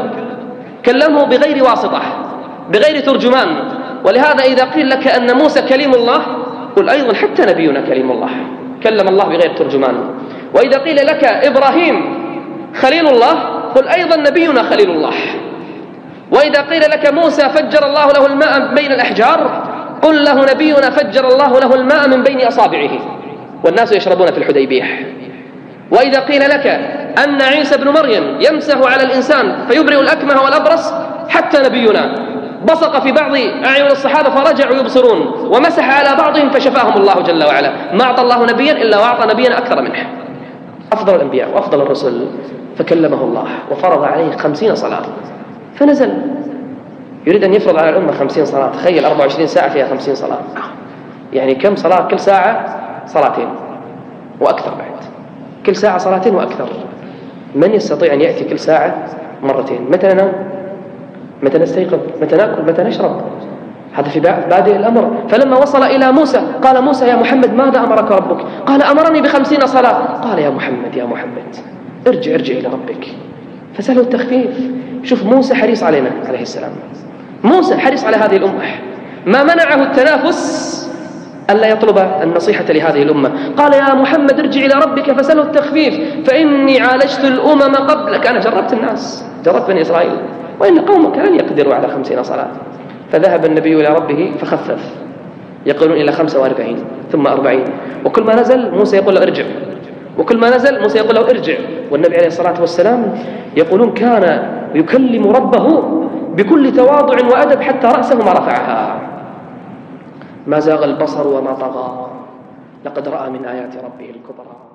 كلمه بغير واسطة، بغير ترجمان. ولهذا إذا قيل لك أن موسى كليم الله قل أيضا حتى نبينا كليم الله، كلم الله بغير ترجمان. وإذا قيل لك إبراهيم خليل الله قل أيضا نبينا خليل الله. وإذا قيل لك موسى فجر الله له الماء بين الأحجار قل له نبينا فجر الله له الماء من بين أصابعه والناس يشربون في الحديبية. وإذا قيل لك أن عيسى بن مريم يمسح على الإنسان فيبرئ الأكمه والأبرص حتى نبينا بصق في بعض أعين الصحابة فرجعوا يبصرون، ومسح على بعضهم فشفاهم الله جل وعلا. ما أعطى الله نبيا إلا وأعطى نبيا أكثر منه، أفضل الأنبياء وأفضل الرسل. فكلمه الله وفرض عليه 50 صلاة. فنزل يريد أن يفرض على الأمة 50 صلاة. تخيل 24 ساعة فيها 50 صلاة، يعني كم صلاة؟ كل ساعة صلاتين وأكثر، بعد كل ساعة صلاتين وأكثر. من يستطيع أن يأتي كل ساعة مرتين؟ متى ننام؟ متى نستيقظ؟ متى نأكل؟ متى نشرب؟ هذا في بادئ الأمر. فلما وصل إلى موسى قال موسى يا محمد ماذا أمرك ربك؟ قال أمرني ب50 صلاة. قال يا محمد ارجع إلى ربك فسأله التخفيف. شوف موسى حريص علينا عليه السلام، موسى حريص على هذه الأمة، ما منعه التنافس ألا يطلب النصيحة لهذه الأمة. قال يا محمد ارجع إلى ربك فسأله التخفيف فإني عالجت الأمم قبلك، أنا جربت الناس، جربت بني إسرائيل، وإن قومك لن يقدروا على 50 صلاة. فذهب النبي إلى ربه فخفف، يقولون إلى 45 ثم 40. وكل ما نزل موسى يقول له ارجع، وكل ما نزل موسى يقول له ارجع. والنبي عليه الصلاة والسلام يقولون كان ويكلم ربه بكل تواضع وأدب حتى رأسه ما رفعها. ما زاغ البصر وما طغى، لقد رأى من آيات ربه الكبرى.